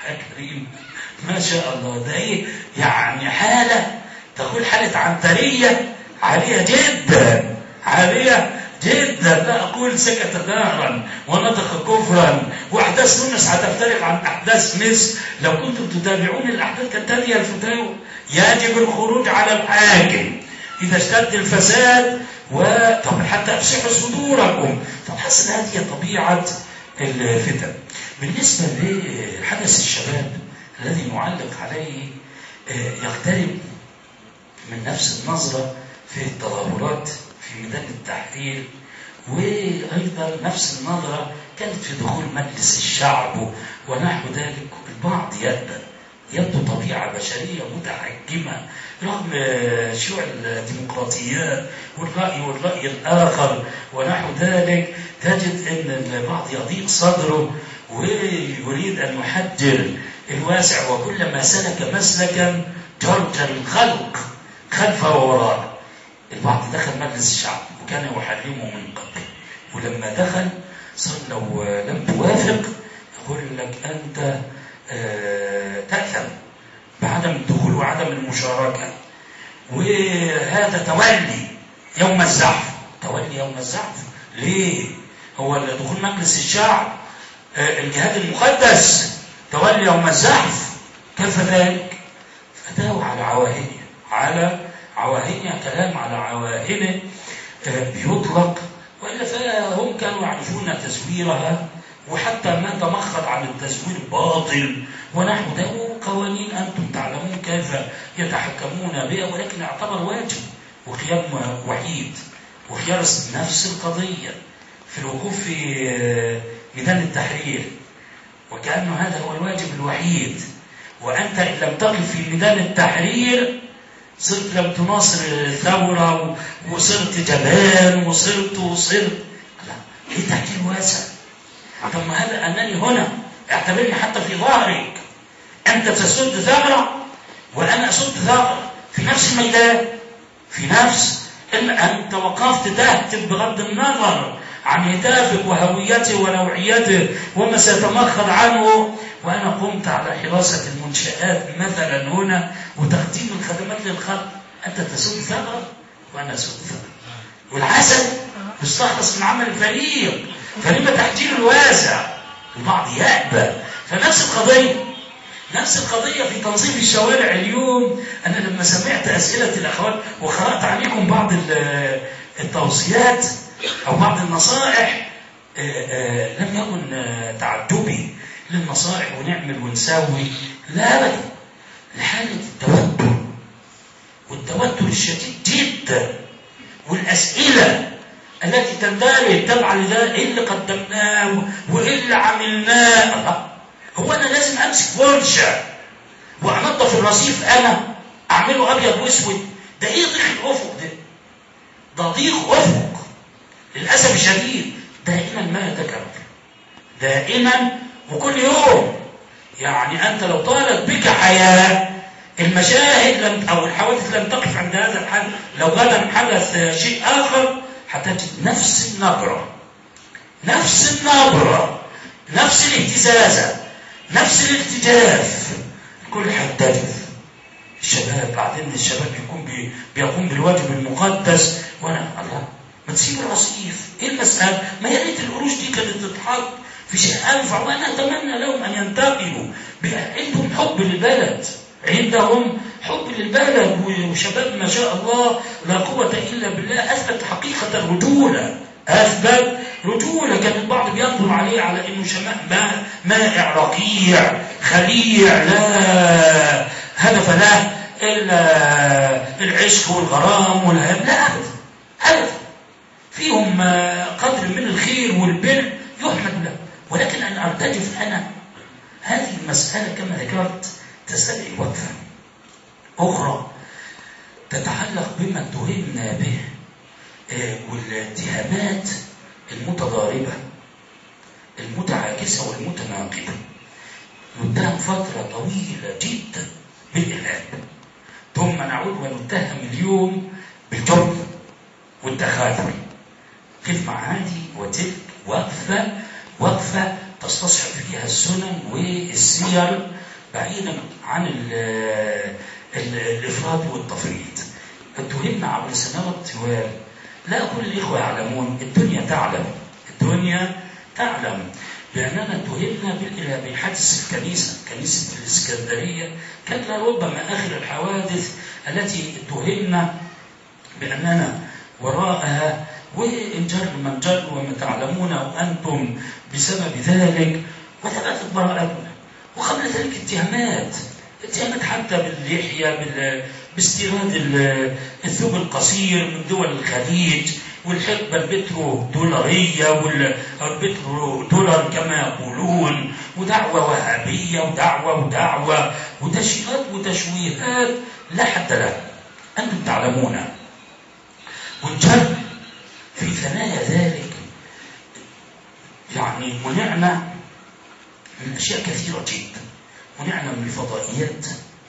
ما شاء الله، ده إيه يعني؟ حالة تقول حالة عنترية عالية جدا، عالية جدا. لا أقول سكت دهرا ونطق كفرا، وأحداث تونس هتفترق عن أحداث مصر. لو كنتم تتابعون الأحداث كانت هذه الفتاوى: يجب الخروج على الحاكم إذا اشتد الفساد، طب حتى أفسحوا صدوركم. طب حسن هذه طبيعة الفتن. بالنسبة لحدث الشباب الذي نعلق عليه، يقترب من نفس النظرة في التظاهرات في ميدان التحرير، وأيضا نفس النظرة كانت في دخول مجلس الشعب ونحو ذلك. البعض يبدو طبيعة بشرية متحجمة رغم شيوع الديمقراطيات والرأي الآخر ونحو ذلك. تجد أن البعض يضيق صدره ويريد أن يحجر الواسع، وكلما سلك مسلكا جرجر الخلق خلفه ووراءه. البعض دخل مجلس الشعب وكان يحرمه من قبل، ولما دخل صار لو لم توافق يقول لك أنت تأثم بعدم الدخول وعدم المشاركة. وهذا تولي يوم الزحف. تولي يوم الزحف ليه؟ هو دخول مجلس الشعب الجهاد المقدس، تولي يوم الزحف كيف ذلك؟ فتاوى على عواهنه كلام على عواهنه بيطلق، وإلا فهم كانوا يعرفون تزويرها، وحتى ما تمخض عن التزوير باطل ونحو ده. قوانين أنتم تعلمون كيف يتحكمون بها، ولكن يعتبر واجب وقيام وحيد. وخيار نفس القضية في الوقوف في ميدان التحرير، وكأنه هذا هو الواجب الوحيد. وأنت إن لم تقف في ميدان التحرير صرت لم تناصر الثورة، وصرت جبان وصرت لا، ليه تحكيم واسع؟ طب ما هذا أنني هنا اعتبرني حتى في ظهرك، أنت تسد ثغرة وأنا أسد ثغرة في نفس الميدان، في نفس أنت وقفت تهتف بغض النظر عن هتافك وهويته ونوعيته وما سيتمخض عنه، وأنا قمت على حراسة المنشآت مثلا هنا وتقديم الخدمات للخلق. أنت تسد ثغرة وأنا أسد ثغرة، والعسل يستخلص من عمل الفريق، فلما تحجير الواسع؟ البعض يأبى. فنفس القضية في تنظيم الشوارع اليوم. أنا لما سمعت أسئلة الأخوات وقرأت عليكم بعض التوصيات أو بعض النصائح، لم يكن تعجبي للنصائح ونعمل ونسوي، لا أبدا، لحالة التوتر الشديد جدا، والأسئلة التي تندرج تبع لذا إيه اللي قدمناه وإيه اللي عملناه. هو أنا لازم أمسك فرشة وأنظف الرصيف أنا أعمله أبيض وأسود؟ ده إيه ضيق الأفق ده ضيق أفق للأسف الشديد. دائما ما يتكرر، دائما وكل يوم. يعني أنت لو طالت بك حياة، المشاهد أو الحوادث لم تقف عند هذا الحد، لو غدا حدث شيء آخر هتجد نفس النبرة، نفس الاهتزازة، نفس الارتجاف، الكل هيرتجف. الشباب بعدين الشباب بيقوم بالواجب المقدس، وانا الله ما تسيب الرصيف، ايه المسألة؟ ما يا ريت القروش دي كانت تتحط في شيء أنفع، وانا اتمنى لهم ان ينتقلوا، عندهم حب للبلد، وشباب ما شاء الله لا قوة إلا بالله أثبت حقيقة الرجولة، كان البعض بينظر عليه على إنه مائع رقيع خليع لا هدف له، العشق والغرام والهام، لا أبدا أبدا، فيهم قدر من الخير والبر يحمد له، ولكن أن أرتجف أنا هذه المسألة كما ذكرت تستدعي وقفة أخرى تتعلق بما اتهمنا به والاتهامات المتضاربة المتعاكسة والمتناقضة. نتهم فترة طويلة جدا بالإرهاب، ثم نعود ونتهم اليوم بالجرم والتخاذل. قف مع هذه وتلك وقفة تستصحب فيها السنن والسير بعيدا عن الإفراط والتفريط. اتهمنا عبر سنوات طوال، لا كل الإخوة يعلمون، الدنيا تعلم بأننا اتهمنا بالإرهاب. بحادث كنيسة الإسكندرية كانت لربما آخر الحوادث التي اتهمنا بأننا وراءها، وإن جر من جر وما تعلمون وأنتم بسبب ذلك، وثبتت براءتنا. وقبل ذلك اتهامات حتى باللحية، باستيراد الثوب القصير من دول الخليج، والحقبة البترو دولارية والبترو دولار كما يقولون، ودعوة وهابية ودعوة وتشهيرات وتشويهات لا حد لها، أنتم تعلمون. والجر في ثنايا ذلك يعني منعنا من أشياء كثيرة جدا، منعنا من الفضائيات،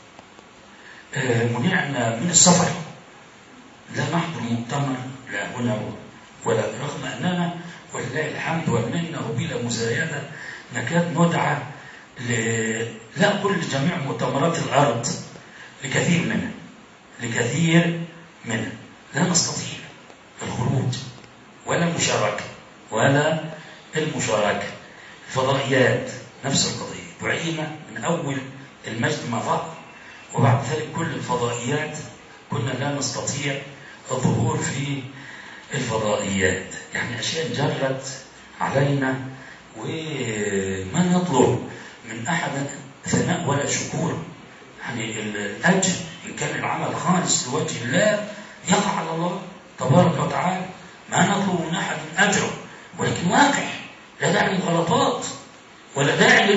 منعنا من السفر، لا نحضر مؤتمر لا هنا ولا، رغم أننا ولله الحمد والمنة وبلا مزايدة نكاد ندعى لا أقول لجميع مؤتمرات الأرض، لكثير منها لا نستطيع الخروج ولا المشاركة. الفضائيات نفس القضية، دعينا من أول المجد ما ظهر، وبعد ذلك كل الفضائيات كنا لا نستطيع الظهور في الفضائيات. يعني أشياء جرت علينا، وما نطلب من أحد ثناء ولا شكور. يعني الأجر إن كان العمل خالص لوجه الله يقع على الله تبارك وتعالى، ما نطلب من أحد أجر، ولكن واقع لا داعي للغلطات ولا داعي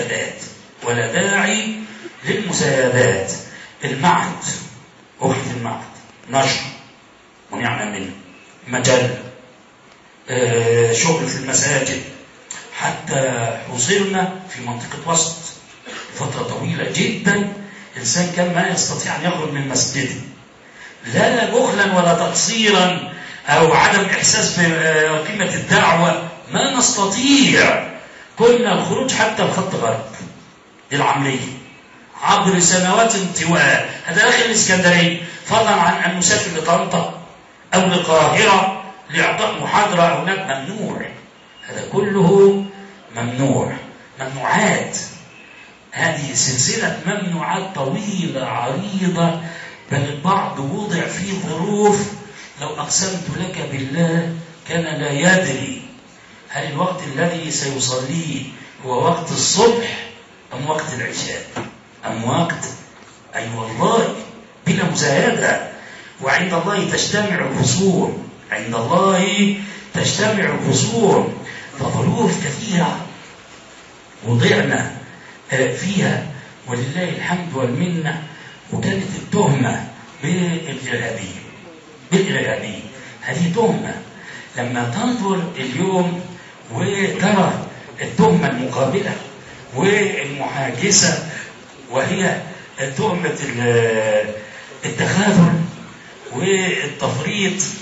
للمزايدات. المعهد، وحدة المعهد نشر ونعمل منه، مجال شغل في المساجد، حتى حصرنا في منطقة وسط فترة طويلة جدا. إنسان كان ما يستطيع أن يخرج من مسجده، لا بخلا ولا تقصيرا أو عدم إحساس بقيمة الدعوة، ما نستطيع. كنا الخروج حتى الخط غرب العملية عبر سنوات انطواء، هذا داخل الإسكندرية، فضلا عن أن نسافر لطنطا أو للقاهرة لإعطاء محاضرة هناك، ممنوع. هذا كله ممنوعات. هذه سلسلة ممنوعات طويلة عريضة، بل البعض وضع في ظروف لو أقسمت لك بالله كان لا يدري هل الوقت الذي سيصليه هو وقت الصبح أم وقت العشاء أم وقت، أي والله بلا مزايدة. وعند الله تجتمع الخصوم، فظروف كثيرة وضعنا فيها ولله الحمد والمنة. وكانت التهمة بالإرهابية هذه تهمة. لما تنظر اليوم وترى التهمة المقابلة والمحاجسة، وهي تهمة التخاذل والتفريط،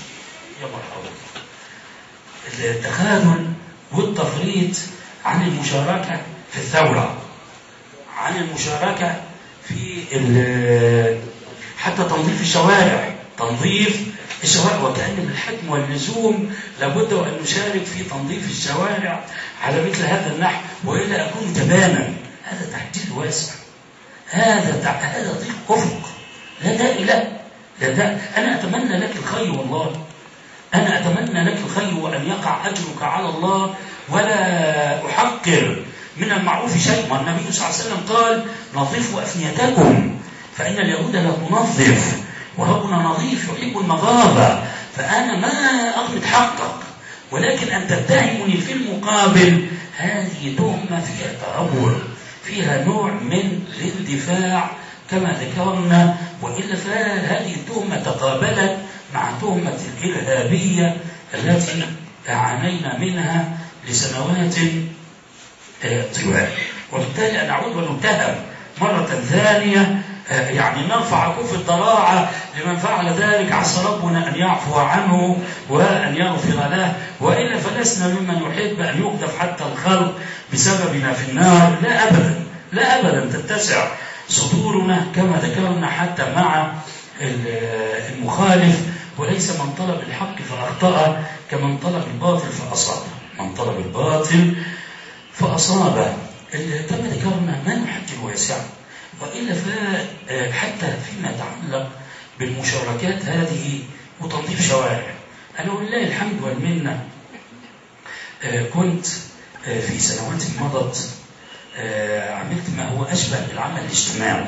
التخاذل والتفريط عن المشاركة في الثورة، عن المشاركة في حتى تنظيف الشوارع، وكأن من الحتم واللزوم لابد أن نشارك في تنظيف الشوارع على مثل هذا النحو، وإلا أكون تبانا. هذا تحديد واسع، هذا ضيق أفق، لا داعي له. أنا أتمنى لك الخير، والله أنا أتمنى لك الخير، وأن يقع أجرك على الله، ولا أحقر من المعروف شيء. والنبي صلى الله عليه وسلم قال: نظفوا أفنيتكم فإن اليهود لا تنظف وربنا نظيف يحب النظافة، فأنا ما أغلط حقك، ولكن أن تتهمني في المقابل هذه تهمة فيها تهور، فيها نوع من الاندفاع كما ذكرنا، وإلا فهذه التهمة تقابلت مع تهمة الإرهابية التي عانينا منها لسنوات طوال. وبالتالي أن نعود ونتهم مرة ثانية يعني نرفع كف الضراعة لمن فعل ذلك، عسى ربنا أن يعفو عنه وأن يغفر له، وإلا فلسنا ممن يحب أن يقذف حتى الخلق بسببنا في النار، لا أبدا، لا أبدا تتسع صدورنا كما ذكرنا حتى مع المخالف، وليس من طلب الحق فأخطأ كمن طلب الباطل فأصاب، من طلب الباطل فأصاب. كما ذكرنا ما نحجر واسع، وإلا حتى فيما يتعلق بالمشاركات هذه وتنظيف شوارع، أنا ولله الحمد والمنة كنت في سنوات مضت عملت ما هو أشبه بالعمل الاجتماعي،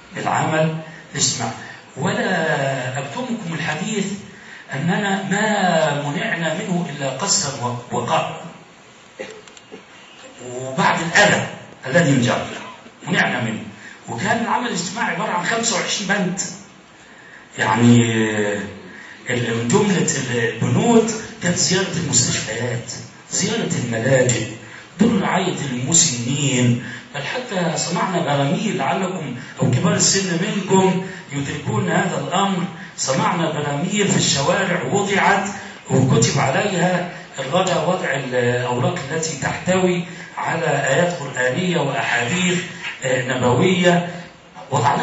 ولا أكتمكم الحديث أننا ما منعنا منه إلا قسرا وقهرا، وبعد الأذى الذي انجر منعنا منه. وكان العمل الاجتماعي عبارة عن 25 بند، يعني جملة البنود كانت زيارة المستشفيات، زيارة الملاجئ، دور رعاية المسنين، بل حتى صنعنا براميل لعلكم أو كبار السن منكم يدركون هذا الأمر. صنعنا براميل في الشوارع وضعت وكتب عليها الرجاء وضع الأوراق التي تحتوي على آيات قرآنية وأحاديث نبوية، وضعناه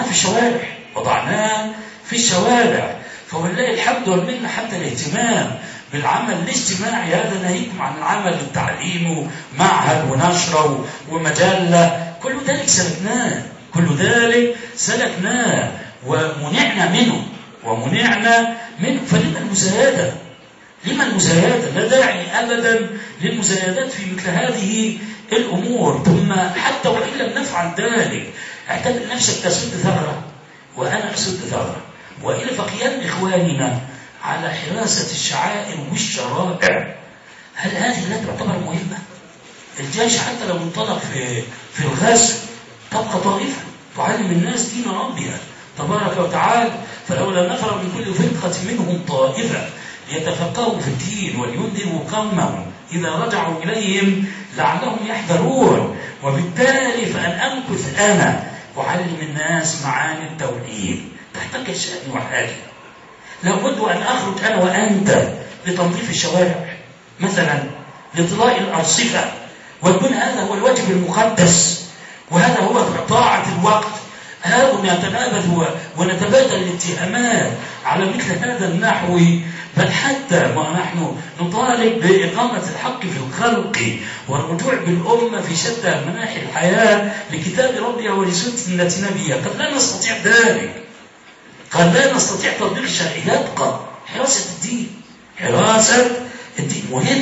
في الشوارع. فولله الحمد والمنة حتى الاهتمام بالعمل الاجتماعي هذا ناهيكم عن العمل التعليمي ومعهد ونشرة ومجلة، كل ذلك سلكناه ومنعنا منه. فلما المزايدة؟ لا داعي أبدا للمزايدات في مثل هذه الأمور. ثم حتى وإن لم نفعل ذلك اعتبر نفسك تسد ثغرة وأنا أسد ثغرة، وإلا فقيام إخواننا على حراسة الشعائر والشرائع، هل هذه لا تعتبر مهمة؟ الجيش حتى لو انطلق في الغزو تبقى طائفة تعلم الناس دين ربها تبارك وتعالى، فلولا نفر من كل فرقة منهم طائفة ليتفقهوا في الدين ولينذروا قومهم إذا رجعوا إليهم لعلهم يحذرون. وبالتالي فأن أمكث أنا أعلم الناس معاني التوحيد تحتاج شأن وحاجة، لابد أن أخرج أنا وأنت لتنظيف الشوارع مثلا، لإطلاء الأرصفة، ويكون هذا هو الواجب المقدس، وهذا هو طاعة الوقت. هذا نتنابذ ونتبادل الاتهامات على مثل هذا النحو، بل حتى ونحن نطالب بإقامة الحق في الخلق والرجوع بالأمة في شتى مناحي الحياة لكتاب ربها ولسنة نبيها. قد لا نستطيع ذلك، قد لا نستطيع تطبيق الشرعيات. حراسة الدين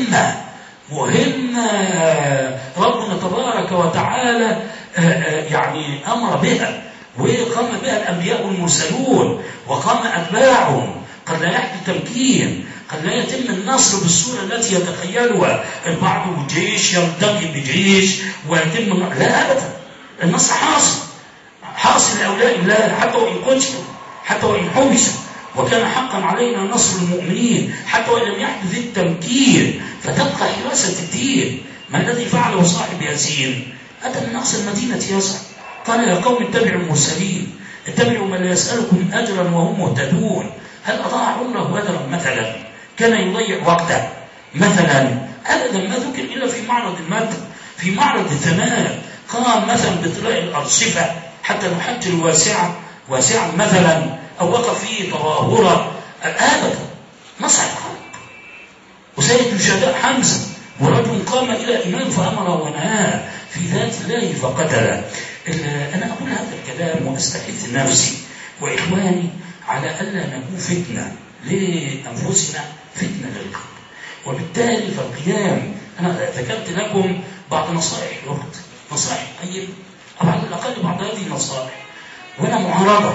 مهمة ربنا تبارك وتعالى يعني أمر بها، وقام بها الأنبياء والمرسلون وقام أتباعهم. قد لا يحدث تمكين، قد لا يتم النصر بالصورة التي يتخيلها البعض، جيش يلتقي بجيش ويتم، لا أبدا، النصر حاصل لأولياء الله حتى وإن قتلوا، حتى وإن حبسوا، وكان حقا علينا نصر المؤمنين حتى وإن لم يحدث التمكين، فتبقى حراسة الدين. ما الذي فعله صاحب ياسين؟ أتى من أقصى المدينة يسعى، قال يا قوم اتبعوا المرسلين، اتبعوا من لا يسألكم أجرا وهم مهتدون. هل أضاع عمره أجرا مثلا؟ كان يضيع وقته مثلا؟ أبدا، ما ذكر إلا في معرض المدح، في معرض الثناء. قام مثلا بإطلاء الأرصفة حتى نحجر واسعا مثلا، أو وقف فيه تظاهرة. أبدا، نصح الخلق. وسيد الشهداء حمزة، ورجل قام إلى إمام فأمر ونهى في ذات الله فقتله. أنا أقول هذا الكلام وأستحث نفسي وإخواني على ألا نكون فتنة لأنفسنا، فتنة للقلب. وبالتالي فالقيام، أنا ذكرت لكم بعض نصائح الوقت، نصائح طيب، أو على الأقل بعض هذه النصائح، وأنا معارضة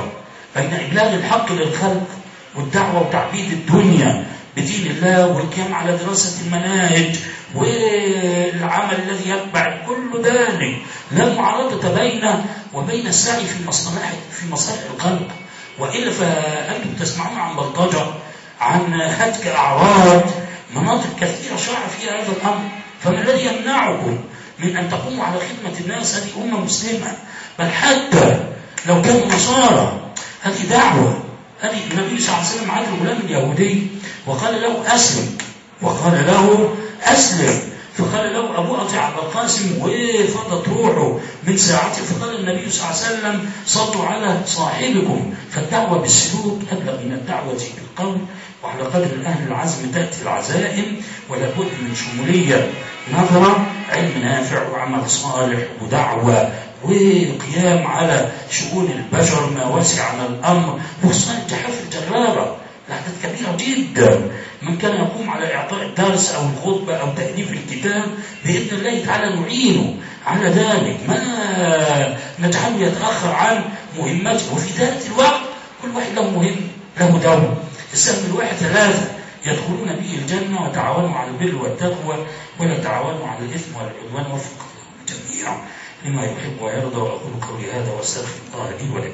بين إبلاغ الحق للخلق والدعوة وتعبيد الدنيا بدين الله والقيام على دراسة المناهج والعمل الذي يتبع كل ذلك، لا معارضة بينه وبين السعي في مصالح الخلق. وإلا فأنتم تسمعون عن بلطجة، عن هتك أعراض، مناطق كثيرة شرع فيها هذا الأمر. فما الذي يمنعكم من أن تقوموا على خدمة الناس؟ هذه أمة مسلمة، بل حتى لو كانوا نصارى هذه دعوة. هذه النبي صلى الله عليه وسلم عاد الغلام اليهودي وقال له أسلم، وقال له أسلم، فقال له أبو أطيع أبا القاسم وفضت روحه من ساعته. فقال النبي صلى الله عليه وسلم صلوا على صاحبكم. فالدعوة بالسلوك أبلغ من الدعوة بالقول، وعلى قدر أهل العزم تأتي العزائم، ولا بد من شمولية نظرة، علم نافع وعمل صالح ودعوة وقيام على شؤون البشر ما وسع من الأمر، وخصوصا التحف الجرارة الأعداد كبيرة جدا. من كان يقوم على إعطاء الدرس أو الخطبة أو تأليف الكتاب بإذن الله تعالى نعينه على ذلك، ما نجعله يتأخر عن مهمته. وفي ذات الوقت كل واحد له مهم، له دور. السهم الواحد 3 يدخلون به الجنة، وتعاونوا على البر والتقوى ولا تعاونوا على الإثم والعدوان. وفق الجميع لما يحب ويرضى. وأقول قولي هذا واستغفر الله لي ولكم.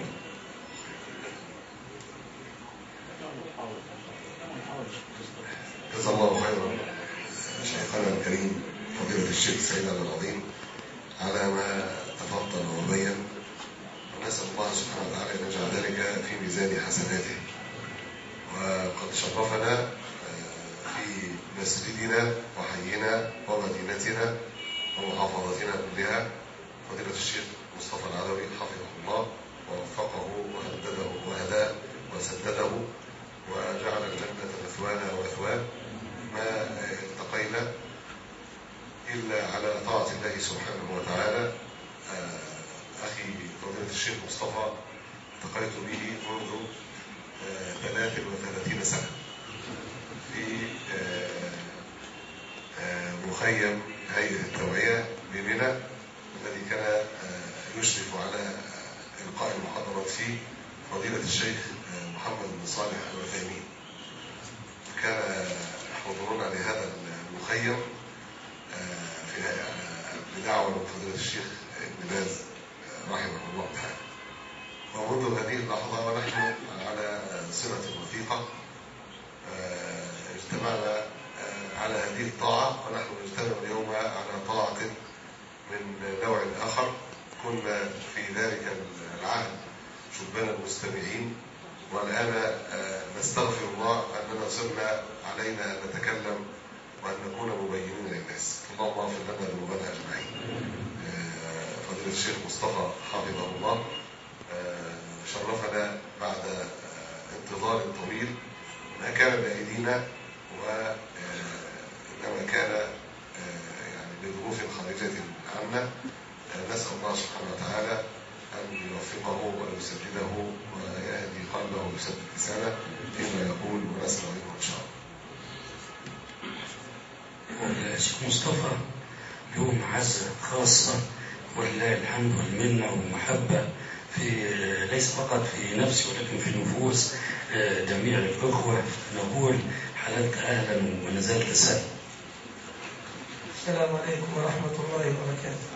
جزا الله خيرا شيخنا الكريم فضيلة الشيخ سيد عبد العظيم على ما تفضل وبين، ونسأل الله سبحانه وتعالى أن يجعل ذلك في ميزان حسناته. وقد شرفنا في مسجدنا وحينا ومدينتنا ومحافظتنا كلها فضيلة الشيخ مصطفى العدوي حفظه الله ووفقه وهداه وسدده وجعل الجنة مثوانا ومثواه. ما التقينا إلا على طاعة الله سبحانه وتعالى. أخي فضيلة الشيخ مصطفى التقيت به منذ 33 سنة في مخيم هيئة التوعية بمنى الذي كان يشرف على إلقاء المحاضرات فيه فضيلة الشيخ محمد بن صالح العثيمين. كان حضورنا لهذا المخيم في بدعوة من فضيلة الشيخ ابن باز رحمه الله تعالى. ومنذ هذه اللحظة ونحن على صلة وثيقة اجتمعنا على هذه الطاعة، ونحن نجتمع اليوم على طاعة من نوع آخر. كنا في ذلك العهد شبانا مستمعين، والآن نستغفر الله أننا صرنا علينا أن نتكلم وأن نكون مبينين للناس. اللهم اغفر لنا ذنوبنا أجمعين. فضيلة الشيخ مصطفى حفظه الله شرفنا بعد انتظار طويل. ما كان بأيدينا وإنما كان يعني بظروف خارجة عنا. نسأل الله سبحانه وتعالى أن يوفقه ويسدده ويهدي قلبه ويثبت لسانه فيما يقول، ونسأل منه إن شاء الله. الشيخ مصطفى له معزة خاصة ولله الحمد والمنة والمحبة ليس فقط في نفسي ولكن في نفوس جميع الأخوة. نقول حللت أهلا ونزلت سهلا. السلام عليكم ورحمة الله وبركاته.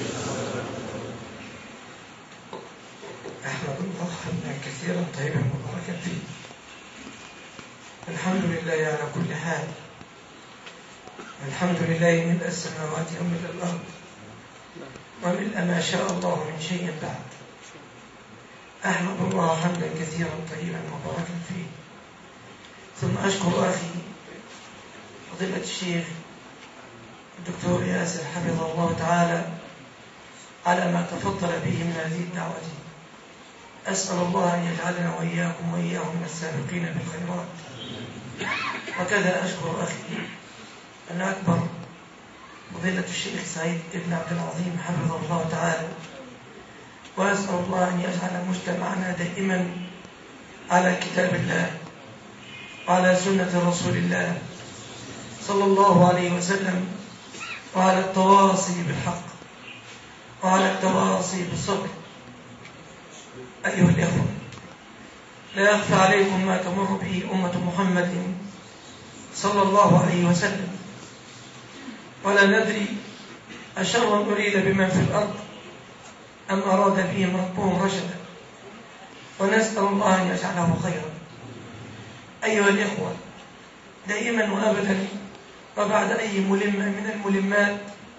أحمد الله حمدا كثيرا طيبا مباركا فيه. الحمد لله على كل حال. الحمد لله ملء السماوات وملء الأرض وملء ما شاء الله من شيء بعد. أحمد الله حمدا كثيرا طيبا مباركا فيه. ثم أشكر أخي فضيلة الشيخ الدكتور ياسر حفظه الله تعالى على ما تفضل به من هذه الدعوة. أسأل الله أن يجعلنا وإياكم وإياهم من السابقين بالخيرات. وكذا أشكر أخي أن أكبر فضيلة الشيخ سعيد ابن عبد العظيم حفظه الله تعالى. وأسأل الله أن يجعل مجتمعنا دائما على كتاب الله وعلى سنة رسول الله صلى الله عليه وسلم، وعلى التواصي بالحق وعلى التواصي بالصبر. أيها الإخوة، لا يخفى عليكم ما تمر به أمة محمد صلى الله عليه وسلم، ولا ندري أشر أريد بمن في الأرض أم أراد بهم ربهم رشدا، ونسأل الله أن يجعله خيرا. أيها الإخوة، دائما وأبدا وبعد أي ملمة من الملمات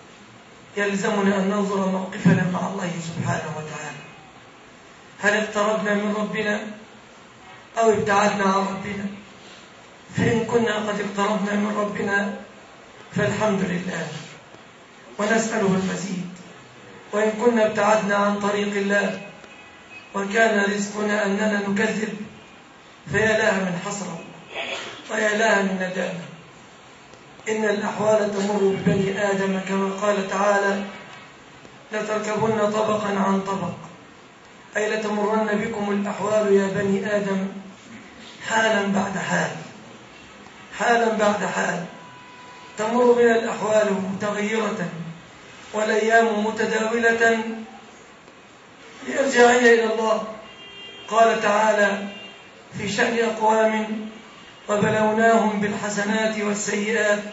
يلزمنا أن ننظر موقفنا مع الله سبحانه وتعالى. هل اقتربنا من ربنا أو ابتعدنا عن ربنا؟ فإن كنا قد اقتربنا من ربنا فالحمد لله ونسأله المزيد، وإن كنا ابتعدنا عن طريق الله وكان رزقنا أننا نكذب فيا لها من حسرة ويا لها من ندامة. إن الأحوال تمر ببني آدم كما قال تعالى: لتركبن طبقا عن طبق، أي لتمرن بكم الأحوال يا بني آدم حالا بعد حال، حالا بعد حال. تمر بنا الأحوال متغيرة والأيام متداولة ليرجعن إلى الله. قال تعالى في شأن أقوام: وبلوناهم بالحسنات والسيئات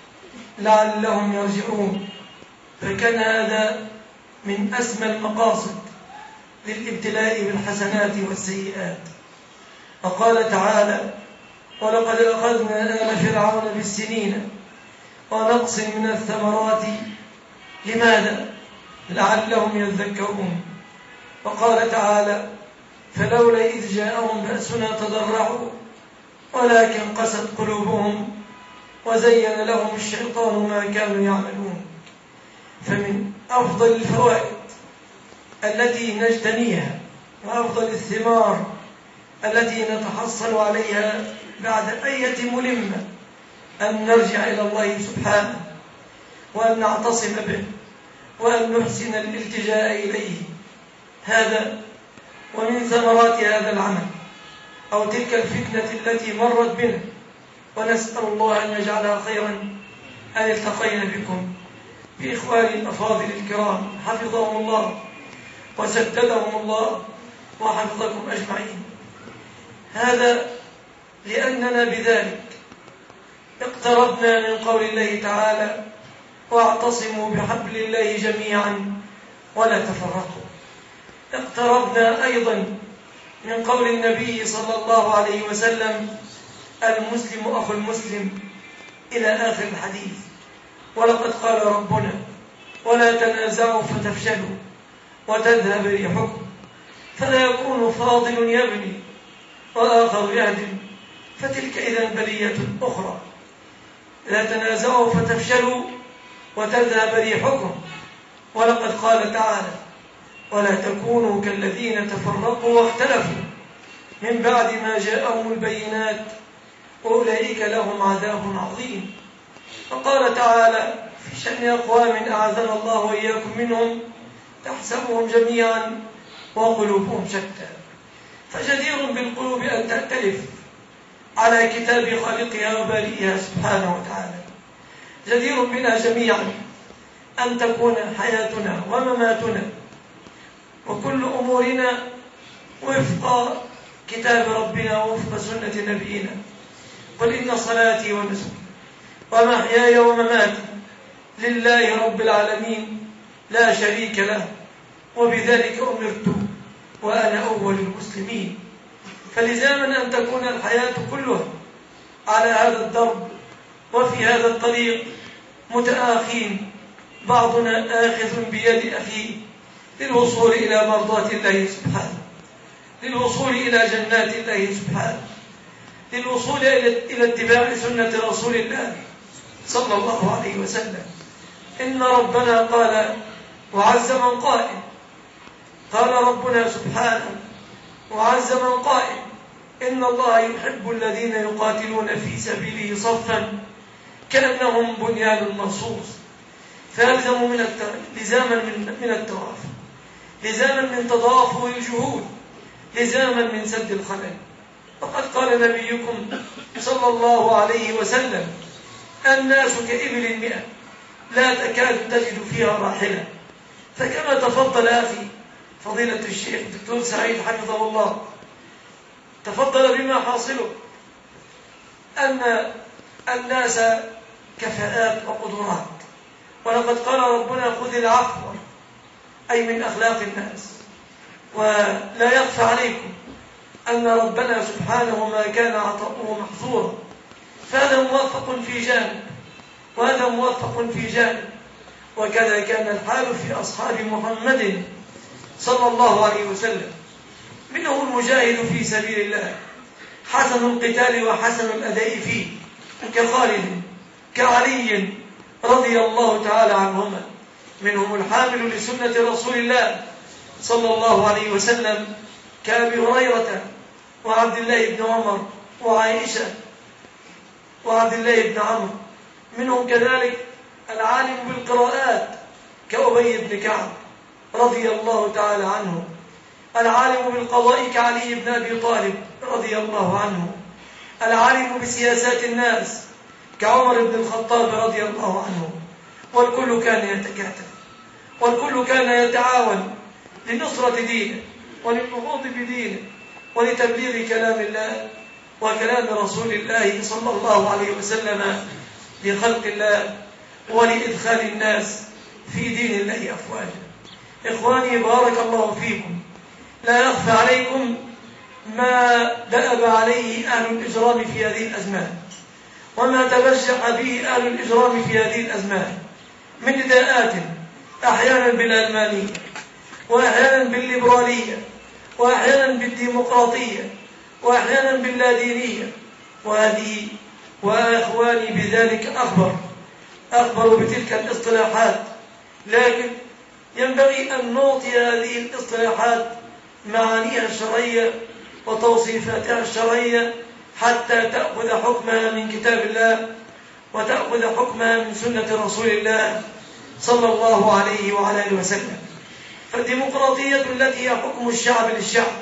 لعلهم يرجعون. فكان هذا من أسمى المقاصد للابتلاء بالحسنات والسيئات. وقال تعالى: ولقد أخذنا آل فرعون بالسنين ونقص من الثمرات. لماذا؟ لعلهم يذكرون. وقال تعالى: فلولا إذ جاءهم بأسنا تضرعوا ولكن قست قلوبهم وزين لهم الشيطان ما كانوا يعملون. فمن أفضل الفوائد التي نجتنيها وأفضل الثمار التي نتحصل عليها بعد أية ملمة أن نرجع إلى الله سبحانه وأن نعتصم به وأن نحسن الالتجاء إليه. هذا ومن ثمرات هذا العمل أو تلك الفتنة التي مرت بنا، ونسأل الله أن يجعلها خيرا، أن التقينا بكم بإخواني الأفاضل الكرام حفظهم الله وسددهم الله وحفظكم أجمعين. هذا لأننا بذلك اقتربنا من قول الله تعالى: واعتصموا بحبل الله جميعا ولا تفرقوا. اقتربنا أيضا من قول النبي صلى الله عليه وسلم: المسلم أخو المسلم، إلى آخر الحديث. ولقد قال ربنا: ولا تنازعوا فتفشلوا وتذهب ريحكم. فلا يكون فاضل يبني وآخر يهدم، فتلك إذا بلية أخرى. لا تنازعوا فتفشلوا وتذهب ريحكم. ولقد قال تعالى: ولا تكونوا كالذين تفرقوا واختلفوا من بعد ما جاءهم البينات وأولئك لهم عذاب عظيم. وقال تعالى في شأن أقوام أعاذنا الله وإياكم منهم: تحسبهم جميعا وقلوبهم شتى. فجدير بالقلوب أن تأتلف على كتاب خالقها وبارئها سبحانه وتعالى. جدير بنا جميعا أن تكون حياتنا ومماتنا وكل أمورنا وفق كتاب ربنا ووفق سنة نبينا. قل إن صلاتي ونسكي ومحياي ومماتي لله رب العالمين لا شريك له وبذلك أمرت وأنا أول المسلمين. فلزاما أن تكون الحياة كلها على هذا الدرب وفي هذا الطريق متآخين، بعضنا آخذ بيد أخيه للوصول إلى مرضات الله سبحانه، للوصول إلى جنات الله سبحانه، للوصول إلى اتباع سنة رسول الله صلى الله عليه وسلم. إن ربنا قال وعز من قائل، قال ربنا سبحانه وعز من قائل: إن الله يحب الذين يقاتلون في سبيله صفا كأنهم بنيان مرصوص. فيلزم لزاما من التوافق، لزاما من تضافر الجهود، لزاما من سد الخلل. وقد قال نبيكم صلى الله عليه وسلم: الناس كإبل المئة لا تكاد تجد فيها راحلة. فكما تفضل أخي فضيلة الشيخ الدكتور سعيد حفظه الله تفضل بما حاصله أن الناس كفاءات وقدرات، ولقد قال ربنا خذ العفو، أي من أخلاق الناس. ولا يخفى عليكم أن ربنا سبحانه ما كان عطاؤه محظورا، فهذا موفق في جانب وهذا موفق في جانب. وكذا كان الحال في أصحاب محمد صلى الله عليه وسلم، منهم المجاهد في سبيل الله حسن القتال وحسن الأداء فيه، كخالد كعلي رضي الله تعالى عنهما، منهم الحامل لسنة رسول الله صلى الله عليه وسلم كأبي هريرة وعبد الله بن عمر وعائشة وعبد الله بن عمرو، منهم كذلك العالم بالقراءات كأبي بن كعب رضي الله تعالى عنه، العالم بالقضاء كعلي بن أبي طالب رضي الله عنه، العالم بسياسات الناس كعمر بن الخطاب رضي الله عنه. والكل كان يتكاتف والكل كان يتعاون لنصرة دينه وللنهوض بدينه ولتبليغ كلام الله وكلام رسول الله صلى الله عليه وسلم لخلق الله ولإدخال الناس في دين الله أفواجا. إخواني بارك الله فيكم، لا يخفى عليكم ما دأب عليه أهل الإجرام في هذه الأزمان وما تبجح به أهل الإجرام في هذه الأزمان من نداءات أحيانا بالعلمانية وأحيانا بالليبرالية وأحيانا بالديمقراطية وأحيانا باللادينية، وهذه وإخواني بذلك أخبر بتلك الاصطلاحات، لكن ينبغي أن نعطي هذه الاصطلاحات معانيها الشرعية وتوصيفاتها الشرعية حتى تأخذ حكمها من كتاب الله وتأخذ حكمها من سنة رسول الله صلى الله عليه وعلى آله وسلم. فالديمقراطية التي هي حكم الشعب للشعب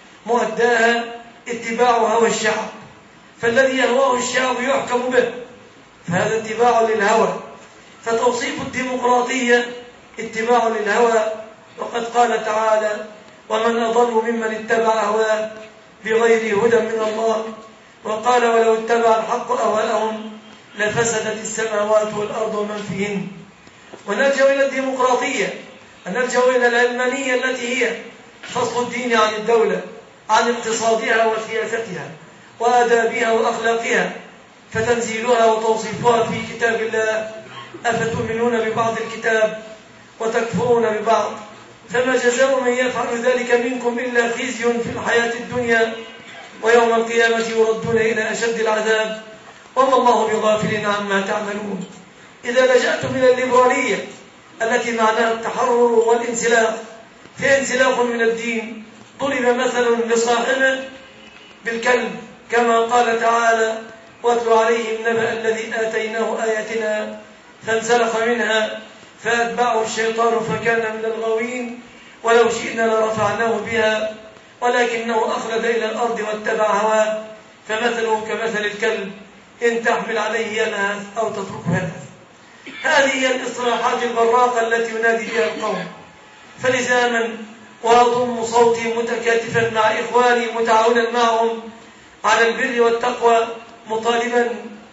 مؤداها اتباع هوى الشعب، فالذي يهواه الشعب يحكم به، فهذا اتباع للهوى. فتوصيف الديمقراطية اتباع للهوى، وقد قال تعالى: ومن أضل ممن اتبع هواه بغير هدى من الله. وقال: ولو اتبع الحق أهواءهم لفسدت السماوات والأرض ومن فيهن. ونرجع إلى الديمقراطية، نرجع إلى العلمانية التي هي فصل الدين عن الدولة، عن اقتصادها وسياستها وآدابها وأخلاقها، فتنزيلها وتوصيفها في كتاب الله: أفتؤمنون ببعض الكتاب وتكفرون ببعض، فما جزاء من يفعل ذلك منكم إلا خزي في الحياة الدنيا ويوم القيامة يردون إلى أشد العذاب وما الله بغافل عما تعملون. إذا لجأتم إلى الليبرالية التي معناها التحرر والانسلاخ، في انسلاخ من الدين، ضرب مثل لصاحبه بالكلب كما قال تعالى: واتل عليهم نبأ الذي آتيناه آياتنا فانسلخ منها فأتبعه الشيطان فكان من الغاوين ولو شئنا لرفعناه بها ولكنه أخلد إلى الأرض واتبع هواه فمثله كمثل الكلب إن تحمل عليه يلهث أو تتركه يلهث. هذه هي الاصطلاحات البراقة التي ينادي بها القوم. فلزاما وأضم صوتي متكاتفا مع إخواني متعاونا معهم على البر والتقوى، مطالبا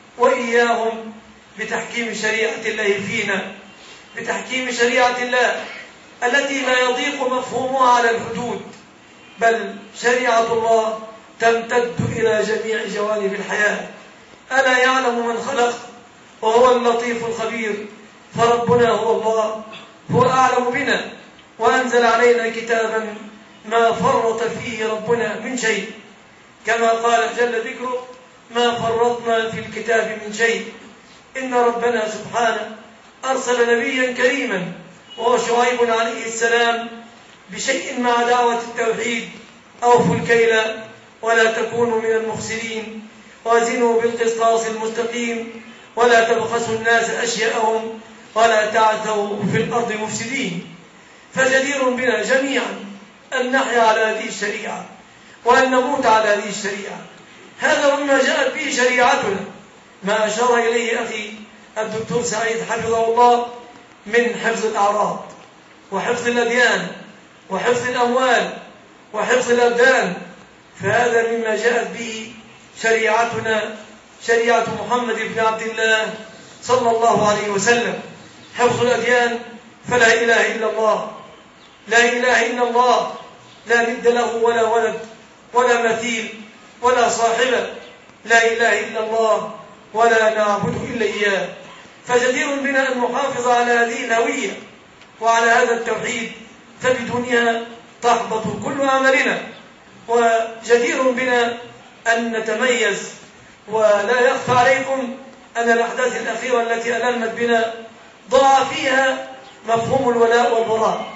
وإياهم بتحكيم شريعة الله فينا، بتحكيم شريعة الله التي لا يضيق مفهومها على الحدود، بل شريعة الله تمتد إلى جميع جوانب الحياة. ألا يعلم من خلق وهو اللطيف الخبير، فربنا هو الله، هو أعلم بنا، وأنزل علينا كتابا ما فرط فيه ربنا من شيء، كما قال جل ذكره: ما فرطنا في الكتاب من شيء. إن ربنا سبحانه أرسل نبيا كريما وهو شعيب عليه السلام بشيء مع دعوة التوحيد: أوفوا الكيل ولا تكونوا من المخسرين وزنوا بالقسطاس المستقيم ولا تبخسوا الناس أشياءهم ولا تعثوا في الأرض مفسدين. فجدير بنا جميعا أن نحيا على هذه الشريعة وأن نموت على هذه الشريعة. هذا مما جاءت به شريعتنا، ما أشار إليه أخي الدكتور سعيد حفظه الله من حفظ الأعراض وحفظ الأديان وحفظ الأموال وحفظ الأبدان. فهذا مما جاءت به شريعتنا، شريعة محمد بن عبد الله صلى الله عليه وسلم. حفظ الأديان، فلا إله إلا الله، لا إله إلا الله، لا ند له ولا ولد ولا مثيل ولا صاحبة، لا إله إلا الله ولا نعبد إلا إياه. فجدير بنا أن نحافظ على هذه الهوية وعلى هذا التوحيد، فبدونها تحبط كل أعمالنا. وجدير بنا أن نتميز، ولا يخفى عليكم أن الأحداث الأخيرة التي ألمت بنا ضاع فيها مفهوم الولاء والبراء.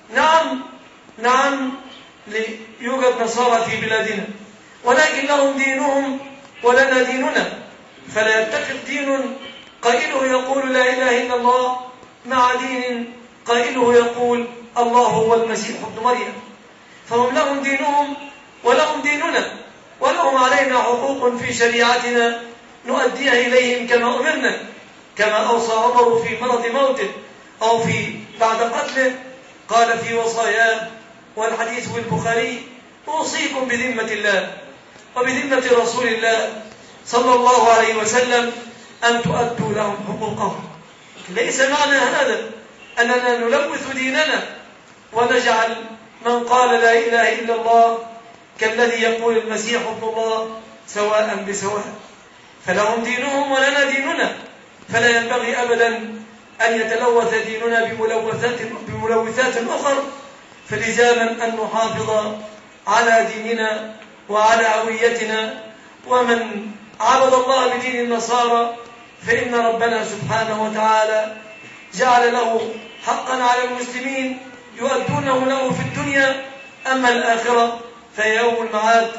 نعم يوجد نصارى في بلادنا، ولكن لهم دينهم ولنا ديننا، فلا يتفق دين قائله يقول لا إله إلا الله مع دين قائله يقول الله هو المسيح ابن مريم. فهم لهم دينهم ولهم ديننا، ولهم علينا حقوق في شريعتنا نؤديها إليهم كما أمرنا، كما أوصى عمر في مرض موته أو بعد قتله، قال في وصاياه والحديث في البخاري: أوصيكم بذمة الله وبذمة رسول الله صلى الله عليه وسلم أن تؤدوا لهم حقوقهم. ليس معنى هذا أننا نلوث ديننا ونجعل من قال لا إله إلا الله كالذي يقول المسيح ابن الله سواء بسواء، فلهم دينهم ولنا ديننا، فلا ينبغي أبدا أن يتلوث ديننا بملوثات أخرى، فلزاما أن نحافظ على ديننا وعلى هويتنا. ومن عبد الله بدين النصارى فإن ربنا سبحانه وتعالى جعل له حقا على المسلمين يؤدونه له في الدنيا، أما الآخرة فهي يوم المعاد.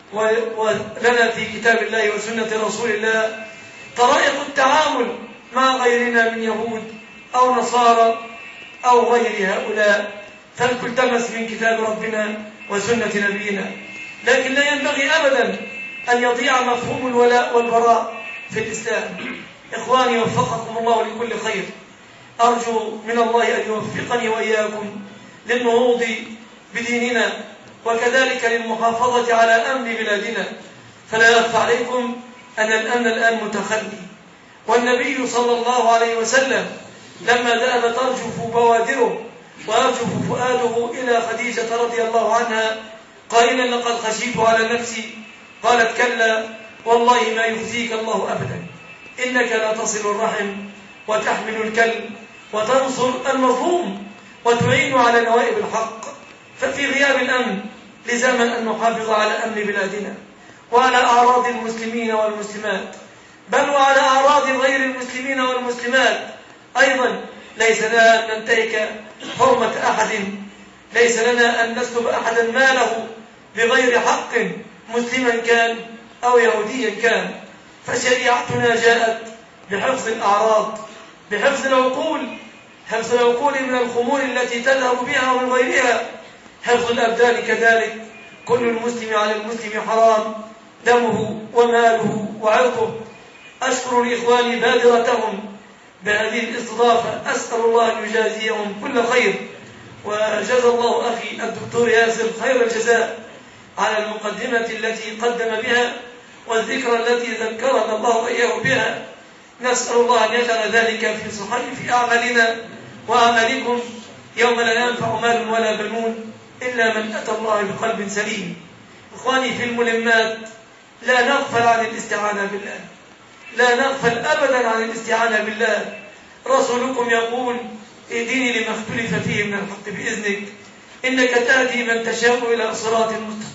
ولنا في كتاب الله وسنة رسول الله طرائق التعامل مع غيرنا من يهود أو نصارى أو غير هؤلاء، فلتلتمس من كتاب ربنا وسنة نبينا. لكن لا ينبغي أبدا أن يضيع مفهوم الولاء والبراء في الإسلام. إخواني، وفقكم الله لكل خير. أرجو من الله أن يوفقني وإياكم للنهوض بديننا، وكذلك للمحافظة على أمن بلادنا. فلا يخفى عليكم أن الأمن الآن متخلي، والنبي صلى الله عليه وسلم لما ذهب ترجف بوادره ويرجف فؤاده إلى خديجة رضي الله عنها قائلا: لقد خشيت على نفسي، قالت: كلا والله ما يخزيك الله أبدا، إنك لا تصل الرحم وتحمل الكلب وتنصر المظلوم وتعين على نوائب الحق. ففي غياب الأمن لزاما أن نحافظ على أمن بلادنا وعلى أعراض المسلمين والمسلمات، بل وعلى أعراض غير المسلمين والمسلمات أيضا. ليس لنا أن ننتهك حرمة أحد، ليس لنا أن نسلب أحدا ماله بغير حق، مسلما كان أو يهوديا كان. فشريعتنا جاءت بحفظ الأعراض، بحفظ العقول، حفظ العقول من الخمور التي تذهب بها ومن غيرها، حفظ الأبدان كذلك. كل المسلم على المسلم حرام دمه وماله وعرضه. أشكر الإخوان بادرتهم بهذه الاستضافة، أسأل الله أن يجازيهم كل خير، وجزى الله أخي الدكتور ياسر خير الجزاء على المقدمة التي قدم بها والذكرى التي ذكرنا الله وإياه بها. نسأل الله أن يجعل ذلك في صحيح أعمالنا وأعمالكم يوم لا ينفع مال ولا بنون إلا من أتى الله بقلب سليم. إخواني في الملمات، لا نغفل عن الاستعانة بالله، لا نغفل أبدا عن الاستعانة بالله. رسولكم يقول: اهدني لما اختلف فيه من الحق بإذنك، إنك تهدي من تشاء إلى صراط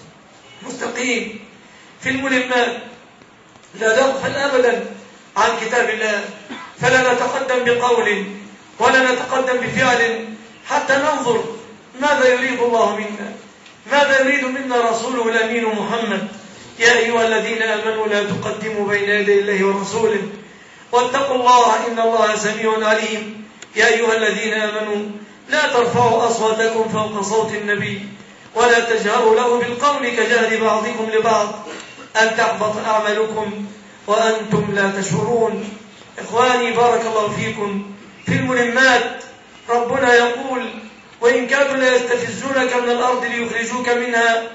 مستقيم. في الملمات لا نغفل أبدا عن كتاب الله، فلا نتقدم بقول ولا نتقدم بفعل حتى ننظر ماذا يريد الله منا، ماذا يريد منا رسوله الأمين محمد. يا أيها الذين آمنوا لا تقدموا بين يدي الله ورسوله واتقوا الله إن الله سميع عليم. يا أيها الذين آمنوا لا ترفعوا أصواتكم فوق صوت النبي ولا تجهروا له بالقول كجهر بعضكم لبعض أن تحبط أعمالكم وأنتم لا تشعرون. إخواني بارك الله فيكم، في الملمات ربنا يقول: وإن كانوا لا يستفزونك من الأرض ليخرجوك منها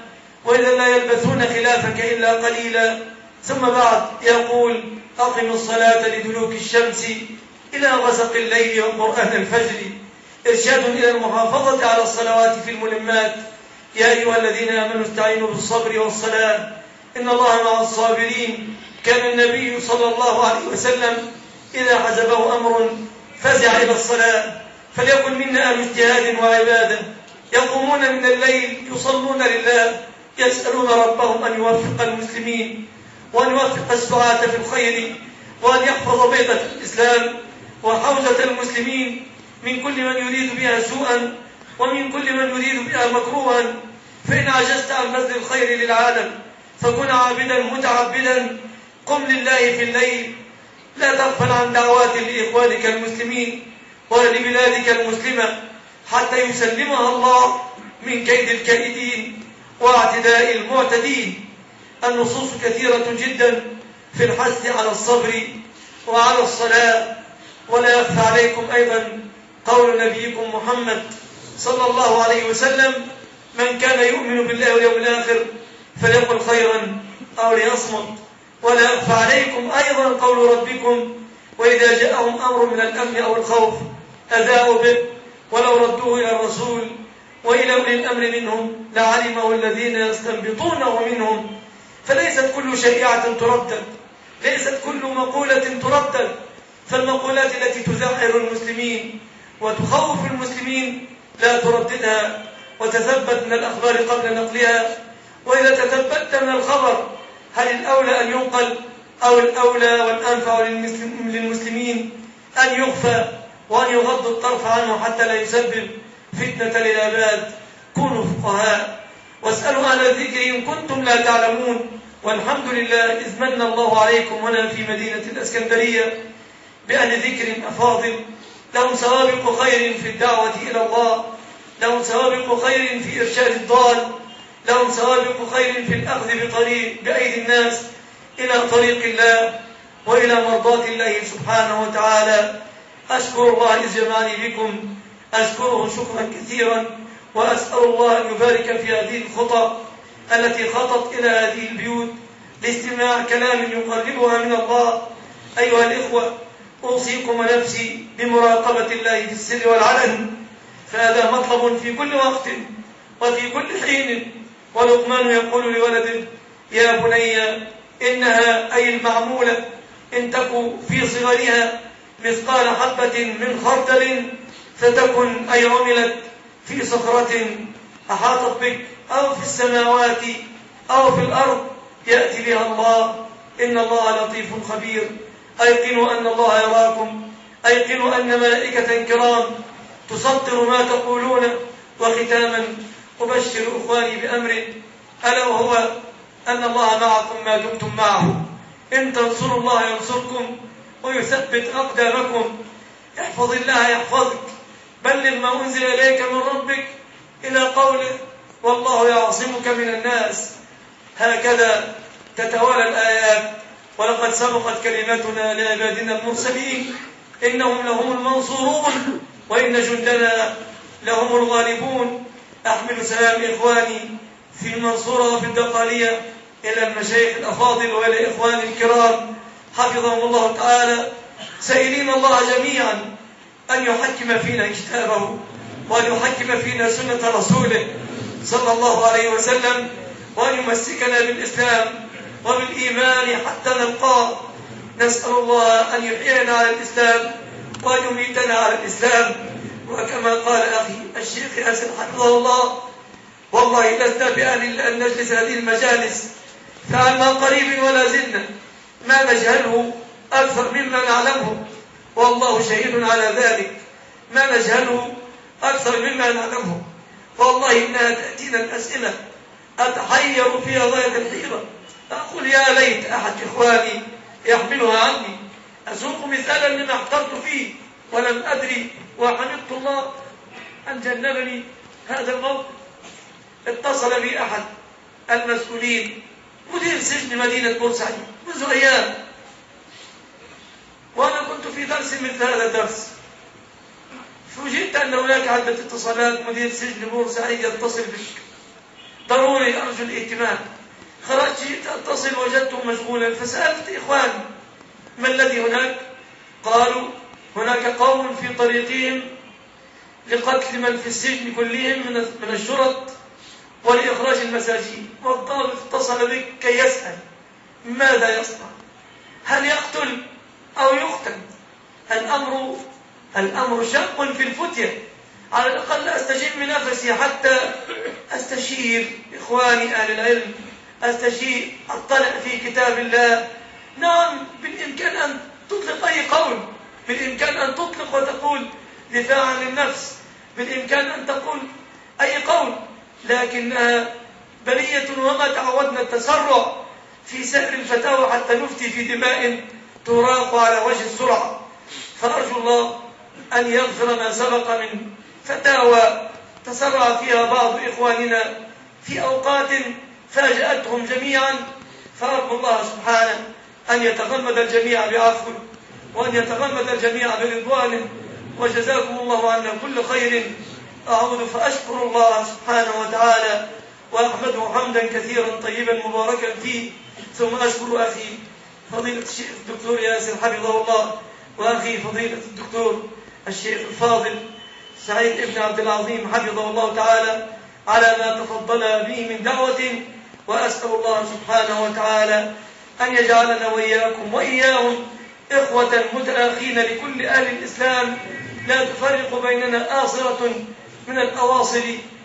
وإذا لا يلبثون خلافك إلا قليلا. ثم بعد يقول: أقم الصلاة لدلوك الشمس إلى غسق الليل وقرآن الفجر، إرشاد إلى المحافظة على الصلوات في الملمات. يا أيها الذين آمنوا استعينوا بالصبر والصلاة إن الله مع الصابرين. كان النبي صلى الله عليه وسلم إذا حزبه أمر فزع إلى الصلاة. فليكن منا أهل اجتهاد وعبادة، يقومون من الليل يصلون لله، يسألون ربهم أن يوفق المسلمين وأن يوفق السعاة في الخير، وأن يحفظ بيضة الإسلام وحوزة المسلمين من كل من يريد بها سوءا ومن كل من يريد بها مكروها. فإن عجزت عن بذل الخير للعالم فكن عابدا متعبدا، قم لله في الليل، لا تغفل عن دعوات لإخوانك المسلمين ولبلادك المسلمة حتى يسلمها الله من كيد الكائدين واعتداء المعتدين. النصوص كثيرة جدا في الحث على الصبر وعلى الصلاة. ولا يخفى عليكم أيضا قول نبيكم محمد صلى الله عليه وسلم: من كان يؤمن بالله واليوم الآخر فليقل خيرا أو ليصمت. ولا يخفى عليكم أيضا قول ربكم: وإذا جاءهم أمر من الأمن أو الخوف أذاعوا به ولو ردوه إلى الرسول وإلى أولي الأمر منهم لعلمه الذين يستنبطونه منهم. فليست كل شريعة تردد، ليست كل مقولة تردد. فالمقولات التي تزعر المسلمين وتخوف المسلمين لا ترددها، وتثبت من الأخبار قبل نقلها. وإذا تثبت من الخبر هل الأولى أن ينقل أو الأولى والأنفع للمسلمين أن يخفى وأن يغض الطرف عنه حتى لا يسبب فتنة للعباد؟ كونوا فقهاء واسألوا أهل الذكر إن كنتم لا تعلمون. والحمد لله إذ من الله عليكم هنا في مدينة الإسكندرية بأهل ذكر أفاضل لهم سوابق خير في الدعوة إلى الله، لهم سوابق خير في إرشاد الضال، لهم سوابق خير في الأخذ بأيدي الناس إلى طريق الله وإلى مرضاة الله سبحانه وتعالى. أشكر الله إذ جمعني بكم، أشكره شكرا كثيرا، وأسأل الله أن يبارك في هذه الخطى التي خطت إلى هذه البيوت لاستماع كلام يقربها من الله. أيها الإخوة، أوصيكم ونفسي بمراقبة الله في السر والعلن، فهذا مطلب في كل وقت وفي كل حين. ولقمان يقول لولده: يا بني إنها أي المعمولة إن تكن في صغرها مثقال حبة من خردل فتكن أي عملت في صخرة أحاطت بك أو في السماوات أو في الأرض يأتي بها الله، إن الله لطيف خبير. أيقنوا أن الله يراكم، أيقنوا أن ملائكة كرام تسطر ما تقولون. وختاما أبشر إخواني بأمر، ألا وهو أن الله معكم ما دمتم معه. إن تنصروا الله ينصركم ويثبت أقدامكم. احفظ الله يحفظك، بلغ ما أنزل إليك من ربك إلى قوله: والله يعصمك من الناس. هكذا تتوالى الآيات. ولقد سبقت كلمتنا لعبادنا المرسلين إنهم لهم المنصورون وإن جندنا لهم الغالبون. أحمل سلام إخواني في المنصورة وفي الدقالية إلى المشايخ الأفاضل وإلى إخواني الكرام حفظهم الله تعالى، سائلين الله جميعا أن يحكم فينا كتابه وأن يحكم فينا سنة رسوله صلى الله عليه وسلم، وأن يمسكنا بالإسلام وبالإيمان حتى نلقاه. نسأل الله أن يحيينا على الإسلام وأن يميتنا على الإسلام. وكما قال أخي الشيخ ياسر حفظه الله: والله لسنا بأهل أن نجلس هذه المجالس، فعما قريب ولا زلنا ما نجهله أكثر مما نعلمه، والله شهيد على ذلك. ما نجهله أكثر مما نعلمه، والله إنها تأتينا الأسئلة أتحير فيها غاية الحيرة. أقول يا ليت أحد إخواني يحملها عني. أسوق مثالا لما احترت فيه ولم أدري، وحمدت الله أن جنبني هذا الموقف. اتصل بي أحد المسؤولين مدير سجن مدينة بورسعيد منذ أيام، وأنا كنت في درس مثل هذا الدرس، فوجئت أن هناك عدة اتصالات مدير سجن بورسعيد يتصل بك ضروري أرجو الاهتمام. خرجت جئت أتصل وجدته مشغولا، فسألت إخواني ما الذي هناك؟ قالوا هناك قوم في طريقهم لقتل من في السجن كلهم من الشرط ولإخراج المساجين، والضابط اتصل بك كي يسأل ماذا يصنع، هل يقتل أو يقتل؟ الأمر شق في الفتية. على الأقل أستجم نفسي حتى أستشير إخواني أهل العلم، أستشير أطلع في كتاب الله. نعم، بالإمكان أن تطلق أي قول، بالإمكان أن تطلق وتقول دفاعا للنفس، بالإمكان أن تقول أي قول، لكنها بلية وما تعودنا التسرع في سائر الفتاوى حتى نفتي في دماء تراق على وجه السرعة. فأرجو الله أن يغفر ما سبق من فتاوى تسرع فيها بعض إخواننا في أوقات فاجأتهم جميعا، فأرجو الله سبحانه أن يتغمد الجميع بعفوه وأن يتغمد الجميع برضوانه. وجزاكم الله عنا كل خير. أعود فأشكر الله سبحانه وتعالى وأحمده حمدا كثيرا طيبا مباركا فيه، ثم أشكر أخي فضيلة الشيخ الدكتور ياسر حفظه الله، وأخي فضيلة الدكتور الشيخ الفاضل سعيد ابن عبد العظيم حفظه الله تعالى على ما تفضل به من دعوة. وأسأل الله سبحانه وتعالى أن يجعلنا وإياكم وإياهم إخوة متآخين لكل أهل الإسلام، لا تفرق بيننا آصرة من الأواصر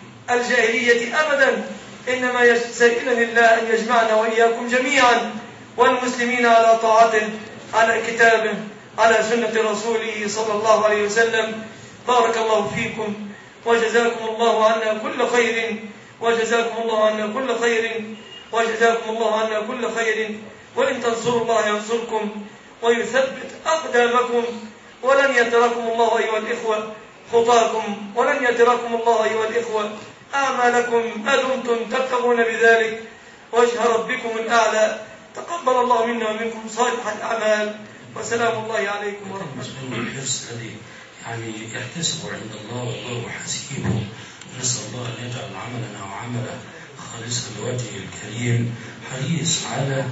الجاهلية أبدا، إنما سائلا لله أن يجمعنا وإياكم جميعا والمسلمين على طاعته، على كتابه، على سنة رسوله صلى الله عليه وسلم. بارك الله فيكم وجزاكم الله عنا كل خير، وجزاكم الله عنا كل خير، وجزاكم الله عنا كل خير. وإن تنصروا الله ينصركم ويثبت أقدامكم، ولن يتركم الله أيها الإخوة خطاكم، ولن يتركم الله أيها الإخوة أعمالكم ما دمتم تبتغون بذلك وجه ربكم الأعلى. تقبل الله منا ومنكم صالح الأعمال، وسلام الله عليكم ورحمة الله. الحرص الذي يحتسب عند الله والله حسيبه، ونسأل الله أن يجعل عملنا وعمله خالصا لوجهه الكريم، حريص على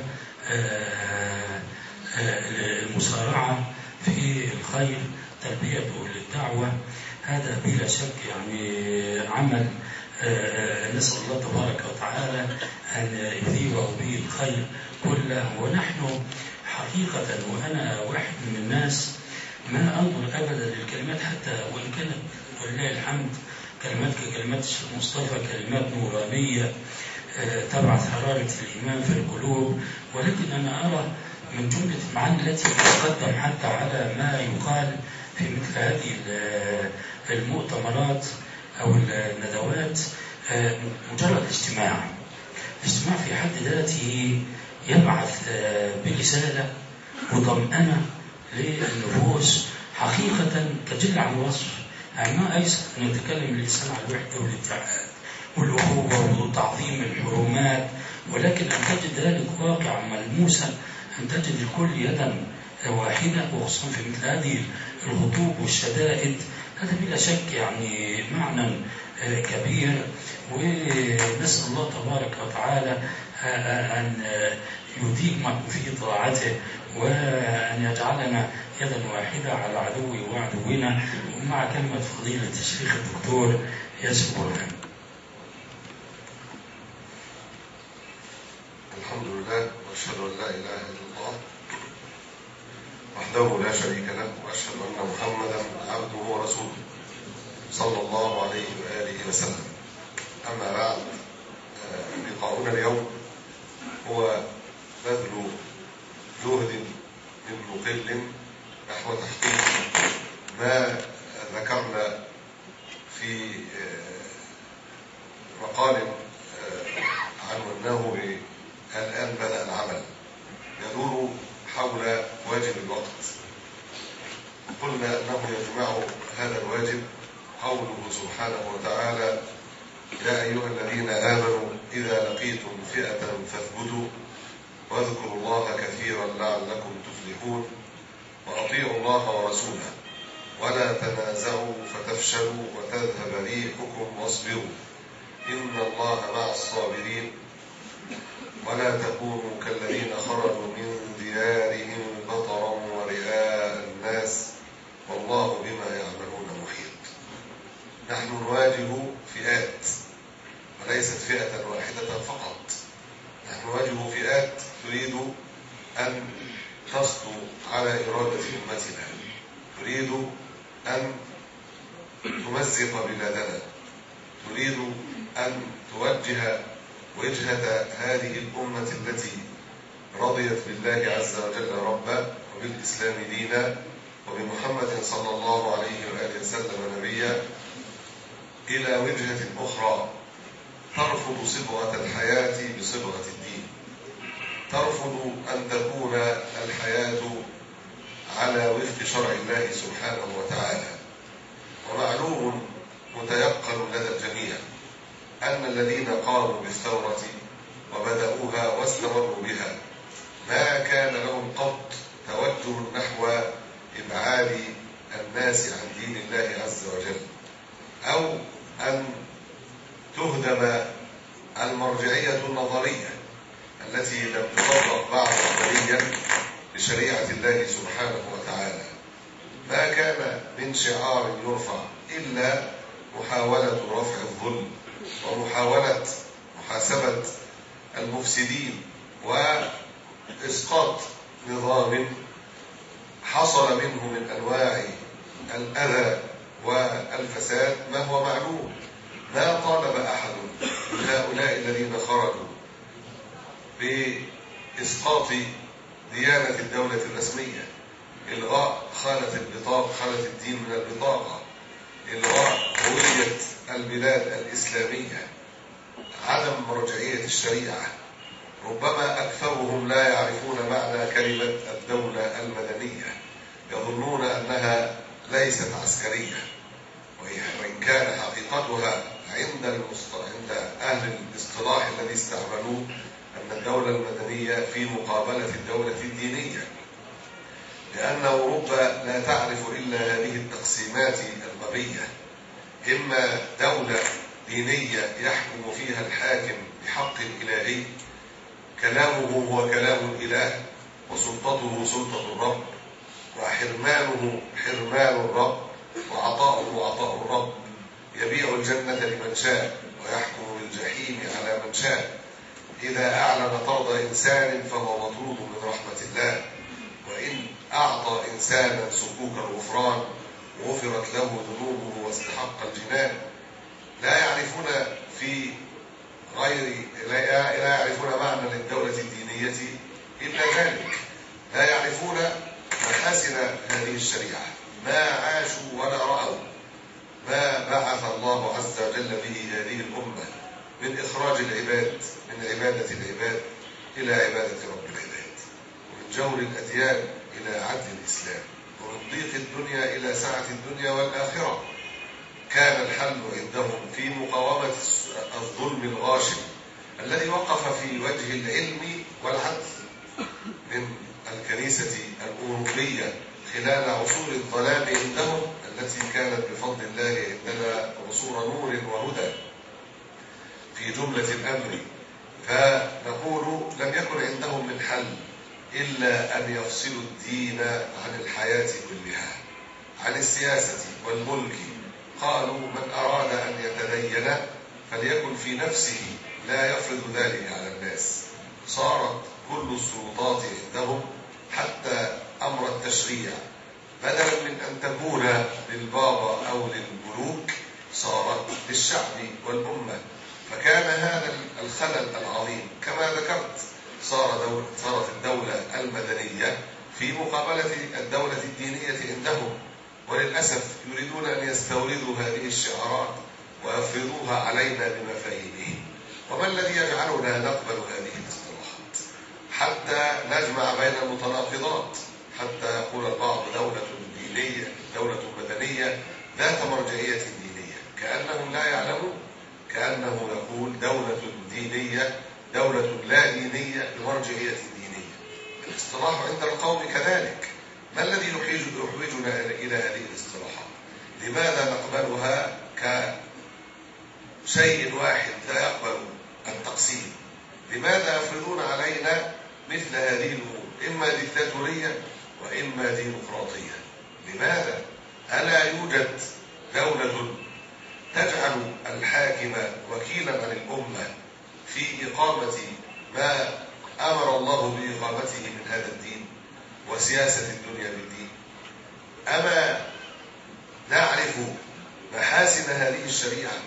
المسارعة في الخير، تربيته للدعوة. هذا بلا شك عمل نسأل الله تبارك وتعالى أن يثيبه به الخير كله. ونحن حقيقة، وأنا واحد من الناس ما أنظر أبدا للكلمات حتى وإن كانت ولله الحمد كلمات ككلمات الشيخ مصطفى، كلمات نورانية تبعث حرارة الإيمان في القلوب، ولكن أنا أرى من جملة المعاني التي تقدم حتى على ما يقال في مثل هذه المؤتمرات أو الندوات مجرد اجتماع في حد ذاته يبعث برسالة مطمئنة للنفوس حقيقة تجل عن الوصف. ما أيسر أن يتكلم الإنسان عن الوحدة والاتحاد والأخوة وتعظيم الحرمات، ولكن أن تجد ذلك واقعا ملموسا، أن تجد الكل يدا واحدة، وخصوصا في مثل هذه الخطوب والشدائد. هذا بلا شك معنى كبير. ونسأل الله تبارك وتعالى أن يديم في طاعته، وأن يجعلنا يدا واحدة على عدوي وعدونا. ومع كلمة فضيلة الشيخ الدكتور ياسر برهان. الحمد لله، وأشهد أن لا إله إلا الله وحده لا شريك له، وأشهد أن محمدا عبده ورسوله صلى الله عليه وآله وسلم. أما بعد، لقاؤنا اليوم هو بذل جهد من مقل نحو تحقيق ما ذكرنا في مقال عنوناه الآن بدأ العمل، يدور حول واجب الوقت. قلنا أنه يجمع هذا الواجب قوله سبحانه وتعالى: يا أيها الذين آمنوا إذا لقيتم فئة فاثبتوا واذكروا الله كثيرا لعلكم تفلحون وأطيعوا الله ورسوله ولا تنازعوا فتفشلوا وتذهب ريحكم واصبروا إن الله مع الصابرين ولا تكونوا كالذين خرجوا من ديارهم بطرا ورئاء الناس والله بما يعملون محيط. نحن نواجه فئات وليست فئة واحدة فقط، نحن نواجه فئات تريد أن تسطو على إرادة أمتنا، تريد أن تمزق بلادنا، تريد أن توجه وجهة هذه الأمة التي رضيت بالله عز وجل ربا وبالإسلام دينا وبمحمد صلى الله عليه وآله وسلم نبيا إلى وجهة أخرى ترفض صبغة الحياة بصبغة الدين، ترفض أن تكون الحياة على وفق شرع الله سبحانه وتعالى. ومعلوم متيقن لدى الجميع أن الذين قاموا بالثورة وبدأوها واستمروا بها ما كان لهم قط توجه نحو إبعاد الناس عن دين الله عز وجل أو أن تهدم المرجعية النظرية التي لم تطبق بعد عمليا لشريعة الله سبحانه وتعالى. ما كان من شعار يرفع إلا محاولة رفع الظلم ومحاولة محاسبة المفسدين وإسقاط نظام حصل منه من أنواع الأذى والفساد ما هو معلوم. ما طالب أحد من هؤلاء الذين خرجوا بإسقاط ديانة الدولة الرسمية، إلغاء خانة البطاقة، خانة الدين من البطاقة، إلغاء هوية البلاد الإسلامية، عدم مرجعية الشريعة. ربما أكثرهم لا يعرفون معنى كلمة الدولة المدنية، يظنون أنها ليست عسكرية، وإن كان حقيقتها عند أهل الاصطلاح الذي استعملوه أن الدولة المدنية في مقابلة الدولة الدينية، لأن أوروبا لا تعرف إلا هذه التقسيمات الغبية، إما دولة دينية يحكم فيها الحاكم بحق إلهي، كلامه هو كلام الإله وسلطته سلطة الرب وحرمانه حرمان الرب وعطاؤه عطاء الرب، يبيع الجنة لمن شاء ويحكم بالجحيم على من شاء، إذا أعلن طرد إنسان فهو مطرود من رحمة الله، وإن أعطى إنسانا سكوك الغفران غفرت له ذنوبه واستحق الجنان. لا يعرفون لا يعرفون معنى للدولة الدينية إلا ذلك، لا يعرفون محاسن هذه الشريعة، ما عاشوا ولا رأوا ما بعث الله عز وجل به هذه الأمة من إخراج العباد من عبادة العباد إلى عبادة رب العباد، ومن جور الأديان إلى عدل الإسلام، ومن ضيق الدنيا إلى سعة الدنيا والآخرة. كان الحل عندهم في مقاومة الظلم الغاشم الذي وقف في وجه العلم والعدل من الكنيسة الأوروبية خلال عصور الظلام عندهم التي كانت بفضل الله عندنا عصور نور وهدى في جملة الأمر. فنقول لم يكن عندهم من حل إلا أن يفصلوا الدين عن الحياة كلها، عن السياسة والملك. قالوا من أراد أن يتدين فليكن في نفسه لا يفرض ذلك على الناس. صارت كل السلطات عندهم حتى أمر التشريع بدلا من أن تكون للبابا أو للملوك صارت للشعب والأمة. فكان هذا الخلل العظيم كما ذكرت. صارت الدولة المدنية في مقابلة الدولة الدينية عندهم، وللأسف يريدون أن يستوردوا هذه الشعارات ويفرضوها علينا بمفاهيمهم. وما الذي يجعلنا نقبل هذه الاصطلاحات حتى نجمع بين المتناقضات، حتى يقول البعض دولة دينية دولة مدنية ذات مرجعية دينية، كأنهم لا يعلمون، كأنه يقول دولة دينية دولة لا دينية بمرجعية دينية. الاصطلاح عند القوم كذلك. ما الذي يحوجنا إلى هذه الاصطلاحات؟ لماذا نقبلها شيء واحد لا يقبل التقسيم. لماذا يفرضون علينا مثل هذه الأمور، إما ديكتاتورية وإما ديمقراطية؟ لماذا؟ ألا يوجد دولة تجعل الحاكم وكيلا عن الأمة في إقامة ما أمر الله بإقامته من هذا الدين وسياسة الدنيا بالدين؟ أما نعرف محاسن هذه الشريعة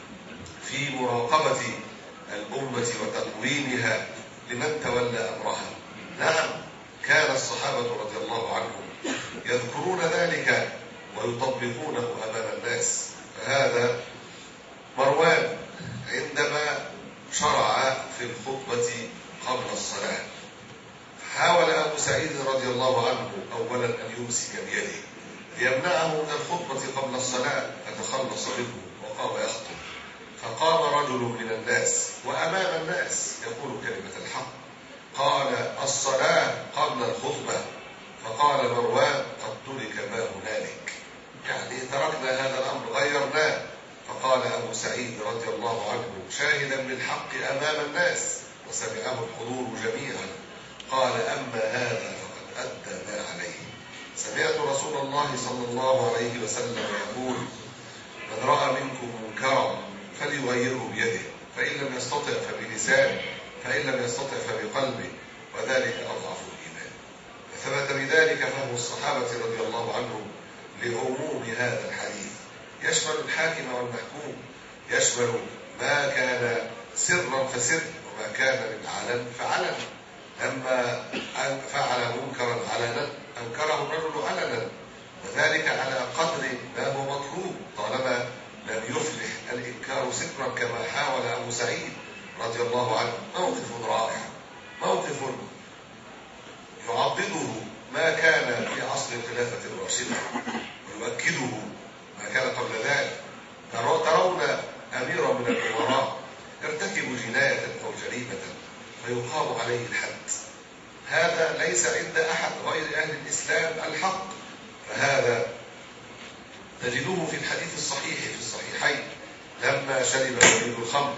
في مراقبة الأمة وتقويمها لمن تولى أمرها؟ نعم، كان الصحابة رضي الله عنهم يذكرون ذلك ويطبقونه أمام الناس. فهذا مروان عندما شرع في الخطبة قبل الصلاة حاول أبو سعيد رضي الله عنه أولا أن يمسك بيده ليمنعه من الخطبة قبل الصلاة فتخلص منه وقام يخطب. فقام رجل من الناس وأمام الناس يقول كلمة الحق، قال: الصلاة قبل الخطبة. فقال مروان: قد ترك ما هنالك، يعني تركنا هذا الأمر غيرناه. فقال أبو سعيد رضي الله عنه شاهدا بالحق أمام الناس وسمعه الحضور جميعا، قال: أما هذا فقد أدى ما عليه. سمعت رسول الله صلى الله عليه وسلم يقول: من رأى منكم منكرا فليغيره بيده، فإن لم يستطع فبلسانه، فإن لم يستطع فبقلبه، وذلك أضعف الإيمان. فثبت بذلك فهم الصحابة رضي الله عنهم لعموم هذا الحديث، يشمل الحاكم والمحكوم، يشمل ما كان سرا فسر وما كان من علن فعلن. لما فعل منكرا علنا أنكره الرجل علنا، وذلك على قدر ما هو مطلوب طالما لم يفلح الإنكار سرا كما حاول أبو سعيد رضي الله عنه. موقف رائع، موقف يعضده ما كان في عصر الخلافة الراشدة ويؤكده ما كان قبل ذلك. ترون أميرا من الأمراء يرتكب جناية أو جريمة فيقام عليه الحد، هذا ليس عند أحد غير أهل الإسلام الحق. فهذا تجدوه في الحديث الصحيح في الصحيحين لما شرب وليد الخمر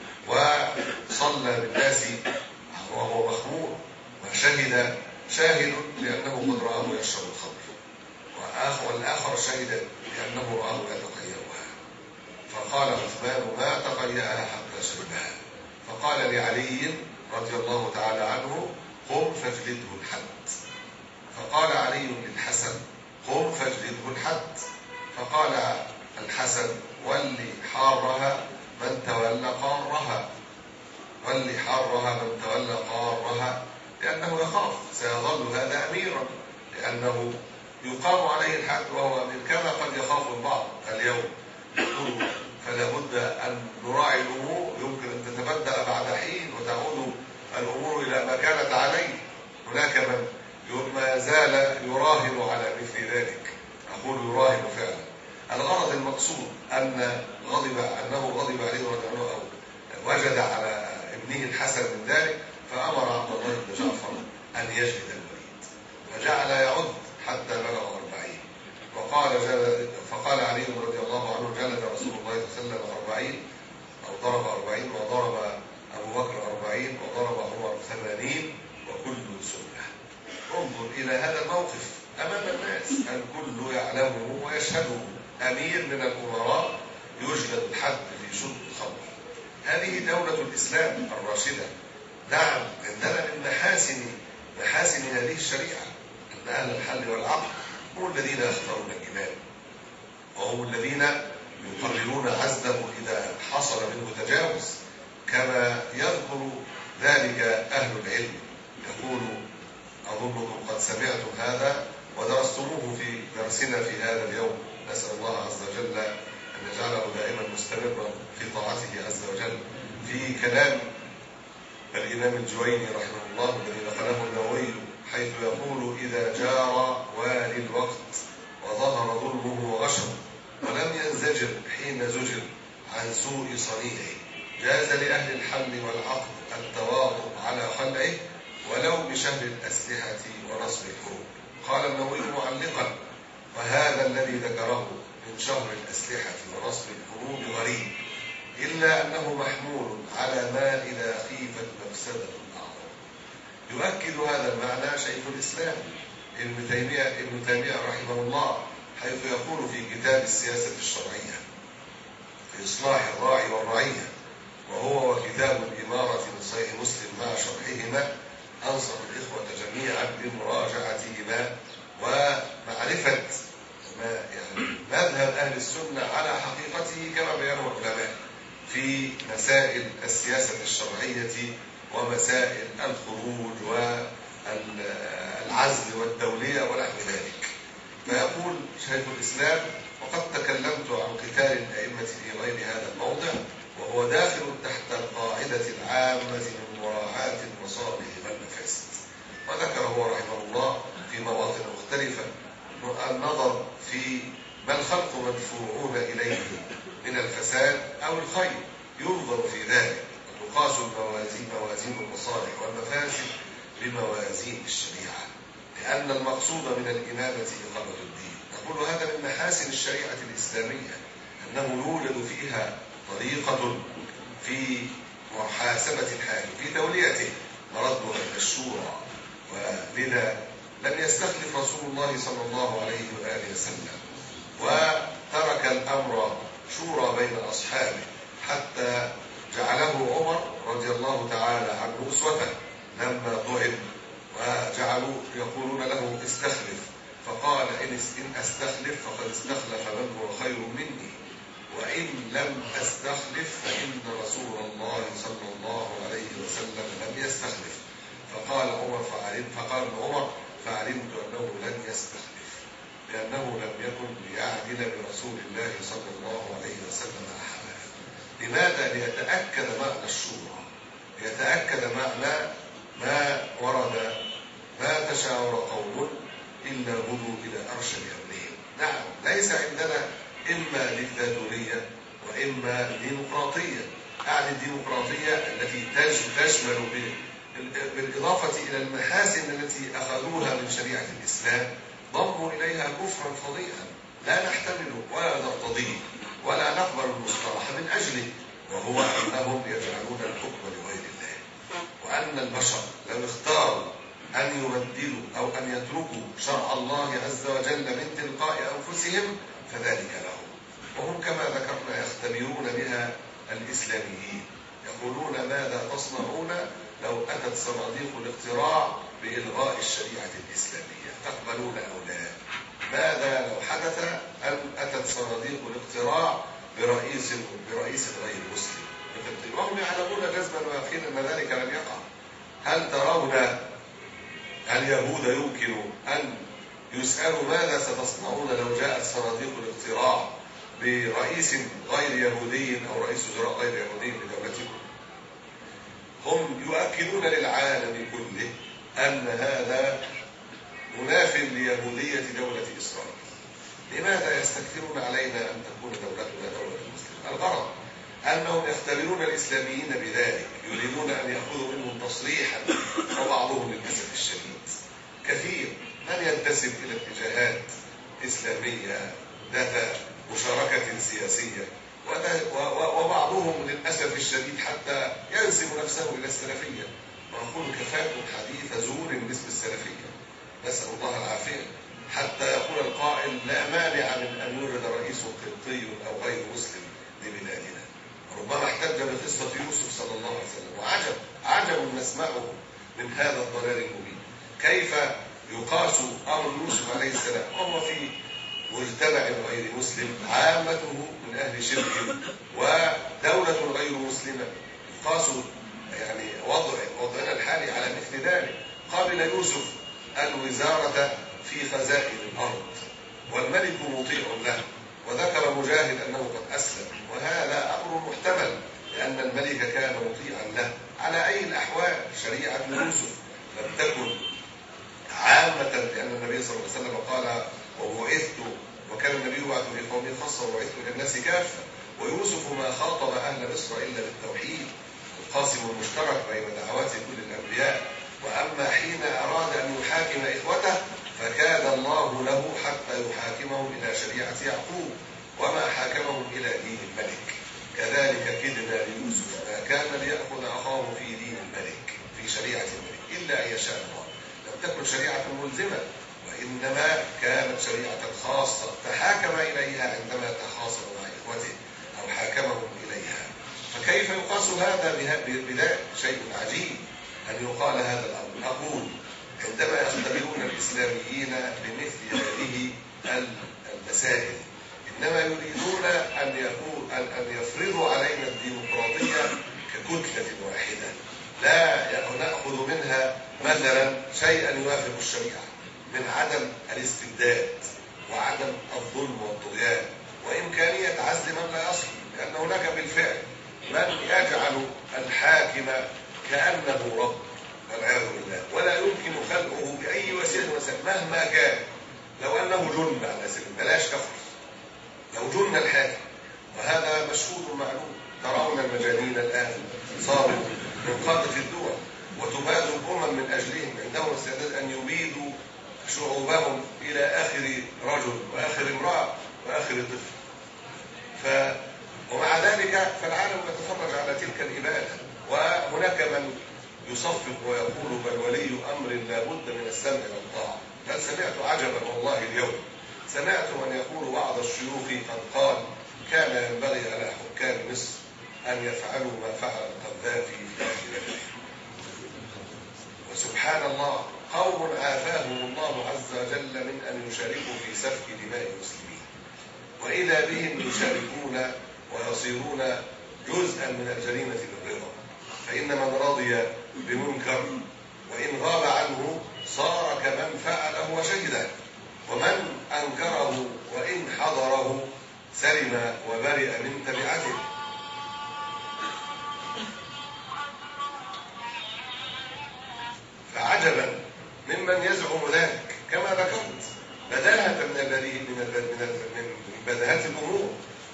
وصلى بالناس وهو مخمور، وشهد شاهد لأنه قد رآه يشرب الخمر، والآخر شهد لأنه رآه يتقيأها. فقال عثمان: ما تقيأها حتى شربها. فقال لعلي رضي الله تعالى عنه: قم فاجلده الحد. فقال علي للحسن: قم فاجلده الحد. فقال الحسن: ولي حارها من تولى قارها، ولي حارها من تولى قارها، لأنه يخاف سيظل هذا أميرا، لأنه يقام عليه الحد وهو أمير، كما قد يخاف البعض اليوم. فلا بد أن نراعي الأمور، يمكن أن تتبدأ بعد حين وتعود الأمور إلى ما كانت عليه. هناك من ما زال يراهن على مثل ذلك، أقول يراهن فعلا. الغرض المقصود أنه غضب عليه رضي الله عنه، وجد على ابنه الحسن من ذلك، فأمر عبد الله بن جعفر أن يجلد الوليد، فجعل يعد حتى بلغ 40. فقال علي رضي الله عنه: جلد رسول الله صلى الله عليه وسلم 40 أو ضرب 40، وضرب أبو بكر 40، وضرب عمر 80، وكل سنة. انظر إلى هذا الموقف أمام الناس، الكل يعلمه ويشهده، أمير من الأمراء يجلد الحد في شرب الخمر. هذه دولة الإسلام الراشدة. نعم، عندنا من محاسن هذه الشريعة أن أهل الحل والعقل هم الذين يختارون الإمام، وهم الذين يقررون عزله إذا حصل منه تجاوز، كما يذكر ذلك أهل العلم. يقول: أظنكم قد سمعتم هذا ودرستموه في درسنا في هذا اليوم، نسأل الله عز وجل أن يجعله دائما مستمرا في طاعته عز وجل، في كلام الإمام الجويني رحمه الله الذي نقله النووي، حيث يقول: إذا جار والي الوقت وظهر ظلمه وغشم ولم ينزجر حين زجر عن سوء صنيعه، جاز لأهل الحل والعقد التواطؤ على خلعه ولو بشهر الأسلحة ونصب الحروب. قال النووي معلقا: وهذا الذي ذكره من شهر الأسلحة ونصب الحروب غريب، إلا أنه محمول على ما إذا خيفت مفسدة أعظم. يؤكد هذا المعنى شيخ الإسلام ابن تيمية رحمه الله، حيث يقول في كتاب السياسة الشرعية في إصلاح الراعي والرعية، وهو وكتاب الإمارة من صحيح مسلم مع شرحهما، أنصح الإخوة جميعا بمراجعتهما ومعرفة مذهب أهل السنة على حقيقته كما بيانه العلماء في مسائل السياسة الشرعية ومسائل الخروج والعزل والتولية ونحو ذلك. فيقول شيخ الإسلام: وقد تكلمت عن قتال الأئمة في غير هذا الموضع، وهو داخل تحت القاعدة العامة من مراعاة المصالح والمفاسد. وذكر هو رحمه الله في مواطن مختلفة النظر في ما الخلق مدفوعون إليه من الفساد أو الخير، ينظر في ذلك وتقاس موازين المصالح والمفاسد بموازين الشريعة، لأن المقصود من الإمامة إقامة الدين. نقول هذا من محاسن الشريعة الإسلامية، أنه يوجد فيها طريقة في محاسبة الحاكم في توليته مردها إلى الشورى، ولذا لم يستخلف رسول الله صلى الله عليه وآله وسلم، وترك الأمر شورى بين أصحابه حتى جعله عمر رضي الله تعالى عنه أسوته لما ضعف، وجعلوا يقولون له استخلف، فقال: إن أستخلف فقد استخلف من هو خير مني، وإن لم أستخلف فإن رسول الله صلى الله عليه وسلم لم يستخلف. فقال عمر فعلمت أنه لن يستخلف، لأنه لم يكن ليعدل برسول الله صلى الله عليه وسلم أحدا. لماذا؟ ليتأكد معنى الشورى، ليتأكد معنى ما ورد: ما تشاور قوم إلا هدوا إلى أرشد أمرهم. نعم، ليس عندنا إما ديكتاتورية وإما ديمقراطية. أعني الديمقراطية التي تشمل بالإضافة إلى المحاسن التي أخذوها من شريعة الإسلام ضموا إليها كفرا فظيعا لا نحتمله ولا نرتضيه ولا نقبل المصطلح من أجله، وهو أنهم يجعلون الحكم لغير الله، وأن البشر لو اختاروا أن يبدلوا أو أن يتركوا شرع الله عز وجل من تلقاء أنفسهم فذلك لهم. وهم كما ذكرنا يختبرون بها الإسلاميين، يقولون: ماذا تصنعون لو أتت صناديق الاقتراع بإلغاء الشريعة الإسلامية، تقبلون أو لا؟ ماذا لو حدث أن أتت صناديق الاقتراع برئيس غير مسلم؟ وهم يعلمون جزما ويقينا أن ذلك لن يقع. هل ترون اليهود يمكن أن يسألوا ماذا ستصنعون لو جاءت صناديق الاقتراع برئيس غير يهودي أو رئيس وزراء غير يهودي لدولتكم؟ هم يؤكدون للعالم كله أن هذا مناف ليهودية دولة إسرائيل. لماذا يستكثرون علينا أن تكون دولتنا دولة مسلمة؟ الغرض أنهم يختبرون الإسلاميين بذلك، يريدون أن يأخذوا منهم تصريحا، وبعضهم للأسف الشديد كثير من ينتسب إلى اتجاهات إسلامية ذات مشاركة سياسية، وبعضهم للأسف الشديد حتى ينسب نفسه إلى السلفية، ونقول كفاكم حديث زور باسم السلفية، نسأل الله العافية، حتى يقول القائل: لا مانع من أن يورد رئيس قبطي أو غير مسلم لبلادنا. ربما احتج بقصة يوسف صلى الله عليه وسلم، وعجب نسمعه من هذا الضلال المبين. كيف يقاس أمر يوسف عليه السلام وهو في مجتمع غير مسلم عامته من أهل شرك ودولة غير مسلمة، يقاس يعني وضعنا الحالي على مثل ذلك. قابل يوسف الوزارة في خزائن الأرض والملك مطيع له، وذكر مجاهد أنه قد أسلم، وهذا أمر محتمل لأن الملك كان مطيعا له. على أي الأحوال شريعة يوسف لم تكن عامة، لأن النبي صلى الله عليه وسلم قال: وبعثت، وكان النبي يبعث في قومه خاصة وبعثت إلى الناس كافة. ويوسف ما خاطب أهل مصر إلا بالتوحيد القاسم المشترك بين دعوات كل الأنبياء. وأما حين أراد أن يحاكم إخوته فكاد الله له حتى يحاكمهم إلى شريعة يعقوب، وما حاكمهم إلى دين الملك. كذلك كدنا ليوسف ما كان ليأخذ أخاه في دين الملك في شريعة الملك إلا أن يشاء الله. لم تكن شريعة ملزمة، وإنما كانت شريعة خاصة تحاكم إليها عندما تخاصم مع إخوته أو حاكمهم إليها. فكيف يقاس هذا بذلك؟ شيء عجيب أن يقال هذا الأمر. أقول عندما يختبرون الإسلاميين بمثل هذه المسائل إنما يريدون أن يفرضوا علينا الديمقراطية ككتلة واحدة، لا نأخذ منها مثلا شيئا يوافق الشريعة من عدم الاستبداد وعدم الظلم والطغيان وإمكانية عزل من لا يصل، لأن هناك بالفعل من يجعل الحاكم كأنه رب والعياذ بالله، ولا يمكن خلقه بأي وسيلة مهما كان. لو أنه جن على سبيل بلاش كفر، لو جن الحاكم، وهذا مشهود معلوم. ترون المجانين الآن صاروا من قادة الدول وتباد الأمم من أجلهم، عندهم استعداد أن يبيدوا شعوبهم إلى آخر رجل وآخر امرأة وآخر طفل. ومع ذلك فالعالم يتفرج على تلك الإبادة، وهناك من يصفق ويقول بل ولي أمر لا بد من السمع والطاعة. بل سمعت عجبا والله اليوم، سمعت من يقول بعض الشيوخ قد قال كان ينبغي على حكام مصر أن يفعلوا ما فعل القذافي في آخرته. وسبحان الله، قوم عافاهم الله عز وجل من أن يشاركوا في سفك دماء المسلمين، وإذا بهم يشاركون ويصيرون جزءا من الجريمة بالرضا. فإن من رضي بمنكر وإن غاب عنه صار كمن فعله وشهده، ومن أنكره وإن حضره سلم وبرئ من تبعته. فعجبا ممن يزعم ذلك كما ذكرت بداهة من بداهات الأمور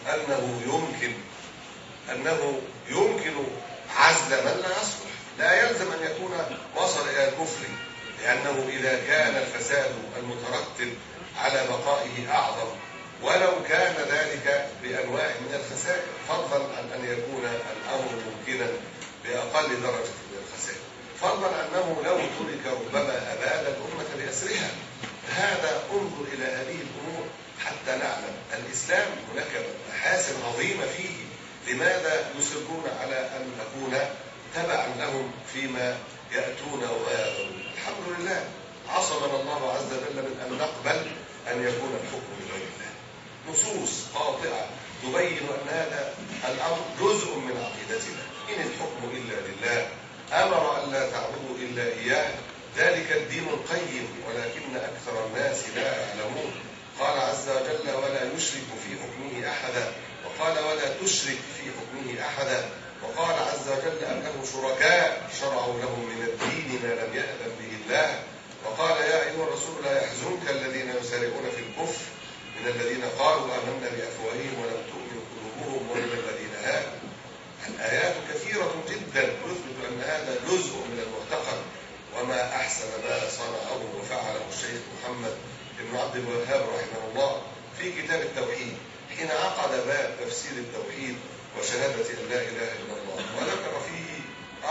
أنه يمكن عزل من لا يصلح. لا يلزم أن يكون وصل إلى الكفر، لأنه إذا كان الفساد المترتب على بقائه أعظم ولو كان ذلك بأنواع من الخسائر، فضلا عن أن يكون الأمر ممكنا بأقل درجة من الخسائر، فضلا أنه لو ترك ربما أباد الأمة بأسرها. هذا انظر إلى هذه الأمور حتى نعلم الإسلام هناك محاسن عظيمة فيه. لماذا يصرون على أن نكون تبعا لهم فيما يأتون وما يأتون؟ الحمد لله عصمنا الله عز وجل من أن نقبل أن يكون الحكم لغير الله. نصوص قاطعة تبين أن هذا الأمر جزء من عقيدتنا. إن الحكم إلا لله، أمر أن لا تعبدوا إلا إياه، ذلك الدين القيم ولكن أكثر الناس لا يعلمون. قال عز وجل ولا يشرك في حكمه أحدا، وقال ولا تشرك في حكمه أحدا، وقال عز وجل أم له شركاء شرعوا لهم من الدين ما لم يأذن به الله، وقال يا أيها الرسول لا يحزنك الذين يسارعون في الكفر من الذين قالوا آمنا بأفواههم ولم تؤمن قلوبهم ومن الذين هادوا. الآيات كثيرة جدا تثبت أن هذا جزء من المعتقد. وما أحسن ما صنعه وفعله الشيخ محمد بن عبد الوهاب رحمه الله في كتاب التوحيد حين عقد باب تفسير التوحيد وشهادة أن لا إله إلا الله، وذكر فيه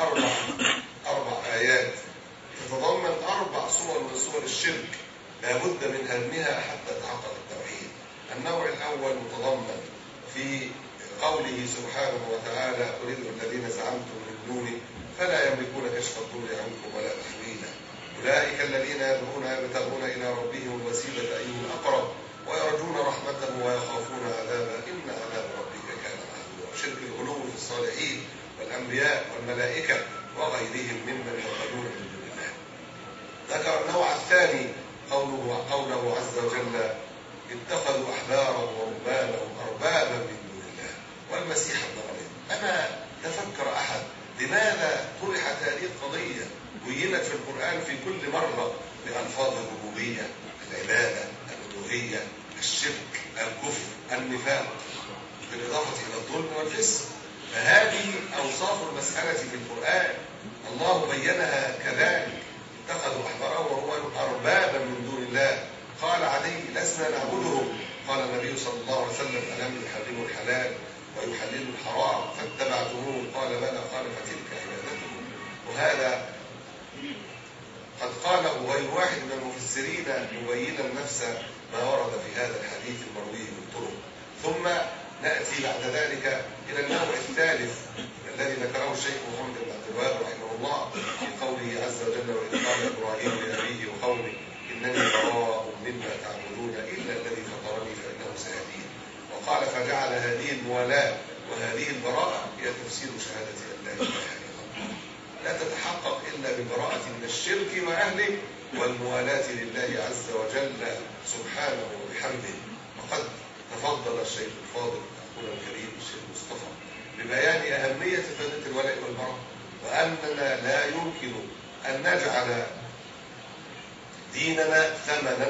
أربع آيات تتضمن 4 صور من صور الشرك لا بد من هدمها حتى يتحقق التوحيد. النوع الأول متضمن في قوله سبحانه وتعالى أريد الذين زعمتم من دونه فلا يملكون كشف الضر عنكم ولا تحويلا، أولئك الذين يبتغون إلى ربهم الوسيلة أيهم أقرب ويرجون رحمته ويخافون عذابه إن عذاب ربك كان محذورا. شرك الغلو في الصالحين والأنبياء والملائكة وغيرهم ممن يعبدون من دون الله. ذكر النوع الثاني قوله عز وجل اتخذوا أحبارهم ورهبانهم أربابا من دون الله والمسيح ابن مريم. أنا تفكر أحد لماذا طرحت هذه القضية بينت في القرآن في كل مرة بألفاظ الربوبية، العبادة، الألوهية، الشرك، الكفر، النفاق، بالإضافة إلى الظلم والفسق. فهذه أوصاف المسألة في القرآن الله بينها كذلك. اتخذوا أحبارهم ورهبانهم أربابا من دون الله. قال علي لسنا نعبدهم، قال النبي صلى الله عليه وسلم ألم يحرموا الحلال ويحلل الحرام فاتبعتموه قال بلى قال فتلك عبادتكم. وهذا قد قاله غير واحد من المفسرين مبينا نفس ما ورد في هذا الحديث المروي بالطرق. ثم نأتي بعد ذلك إلى النوع الثالث الذي ذكره الشيخ محمد بن عبد الوهاب رحمه الله في قوله عز وجل وإذ قال إبراهيم لأبيه وقومه إنني براء مما تعبدون إلا الذي فطرني فإنه سيهدين. وقال فجعل هذه الموالاة وهذه البراءة هي تفسير شهادة أن لا إله إلا الله، لا تتحقق إلا بالبراءة من الشرك وأهله والموالاة لله عز وجل سبحانه وبحمده. وقد تفضل الشيخ الفاضل أخونا الكريم الشيخ مصطفى ببيان أهمية فائدة الولاء والبراء، وأننا لا يمكن أن نجعل ديننا ثمنا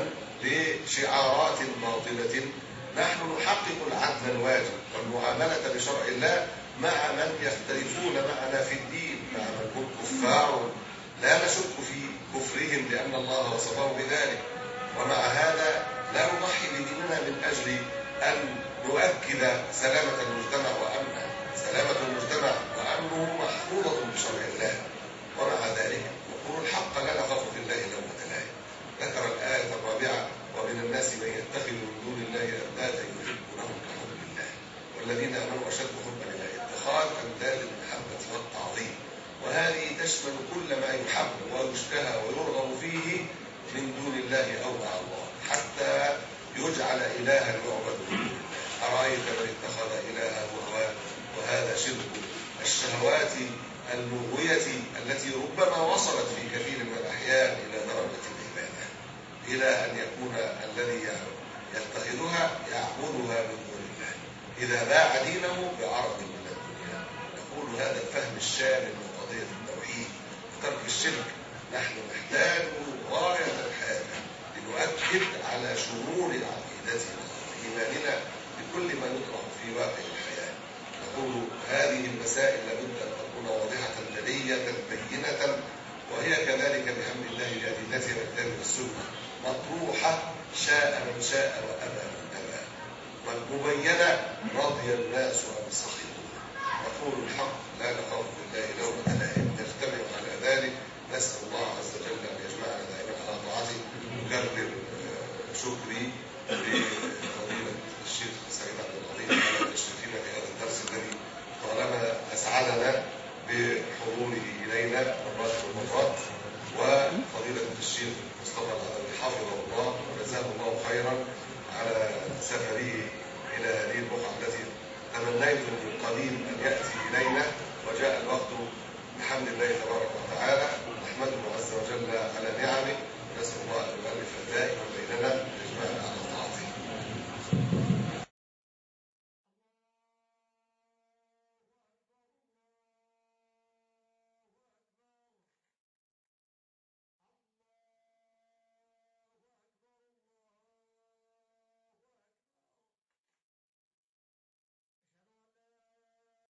بشعارات باطلة. نحن نحقق العدل الواجب والمعاملة بشرع الله مع من يختلفون معنا في الدين، مع من هم كفار لا نشك في كفرهم لأن الله وصفه بذلك، ومع هذا لا نضحي بديننا من أجل أن نؤكد سلامة المجتمع وأمنه. سلامة المجتمع وأمنه محفوظة بشرع الله، ومع ذلك نقول الحق لا نخاف في الله لومة لائم. ذكر الآية الرابعة ومن الناس من يتخذ من دون الله أندادا يحبونهم كحب الله والذين آمنوا أشد حبا لله. اتخاذ أنداد المحبة والتعظيم، وهذه تشمل كل ما يحب ويشتهى ويرغب فيه من دون الله أو مع الله، حتى يجعل إلها يعبد من دون الله. أرأيت من اتخذ إلهه هواه وهذا شرك الشهوات المغوية التي ربما وصلت في كثير من الأحيان إلى درجة العبادة، إلى أن يكون الذي يتخذها يعبدها من دون الله إذا باع دينه بعرض من الدنيا. نقول هذا الفهم الشامل من قضية التوحيد وترك الشرك نحن نحتاج غاية الحاجة لنؤكد على شمول عقيدتنا وإيماننا بكل ما يطرح في واقع الحياة. نقول هذه المسائل لابد أن تكون واضحة جلية بينة، وهي كذلك بحمد الله لأدلتها من الكتاب والسنة مطروحة شاء من شاء وأبى من أبى، والمبينة رضي الناس وأن سخطوا. نقول الحق لا نخاف بالله لومة لائم، نجتمع على ذلك. نسأل الله عز وجل أن يجمعنا دائما على طاعته. نكرر شكري لفضيلة الشيخ سعيد عبد العظيم على تشريفنا في هذا الدرس الذي طالما أسعدنا بحضوره إلينا مرات ومرات، وفضيلة الشيخ مصطفى العدوي حفظه الله وجزاه الله خيرا على سفره إلى هذه البقعة التي تمنيت من قديم أن يأتي إلينا، وجاء الوقت بحمد الله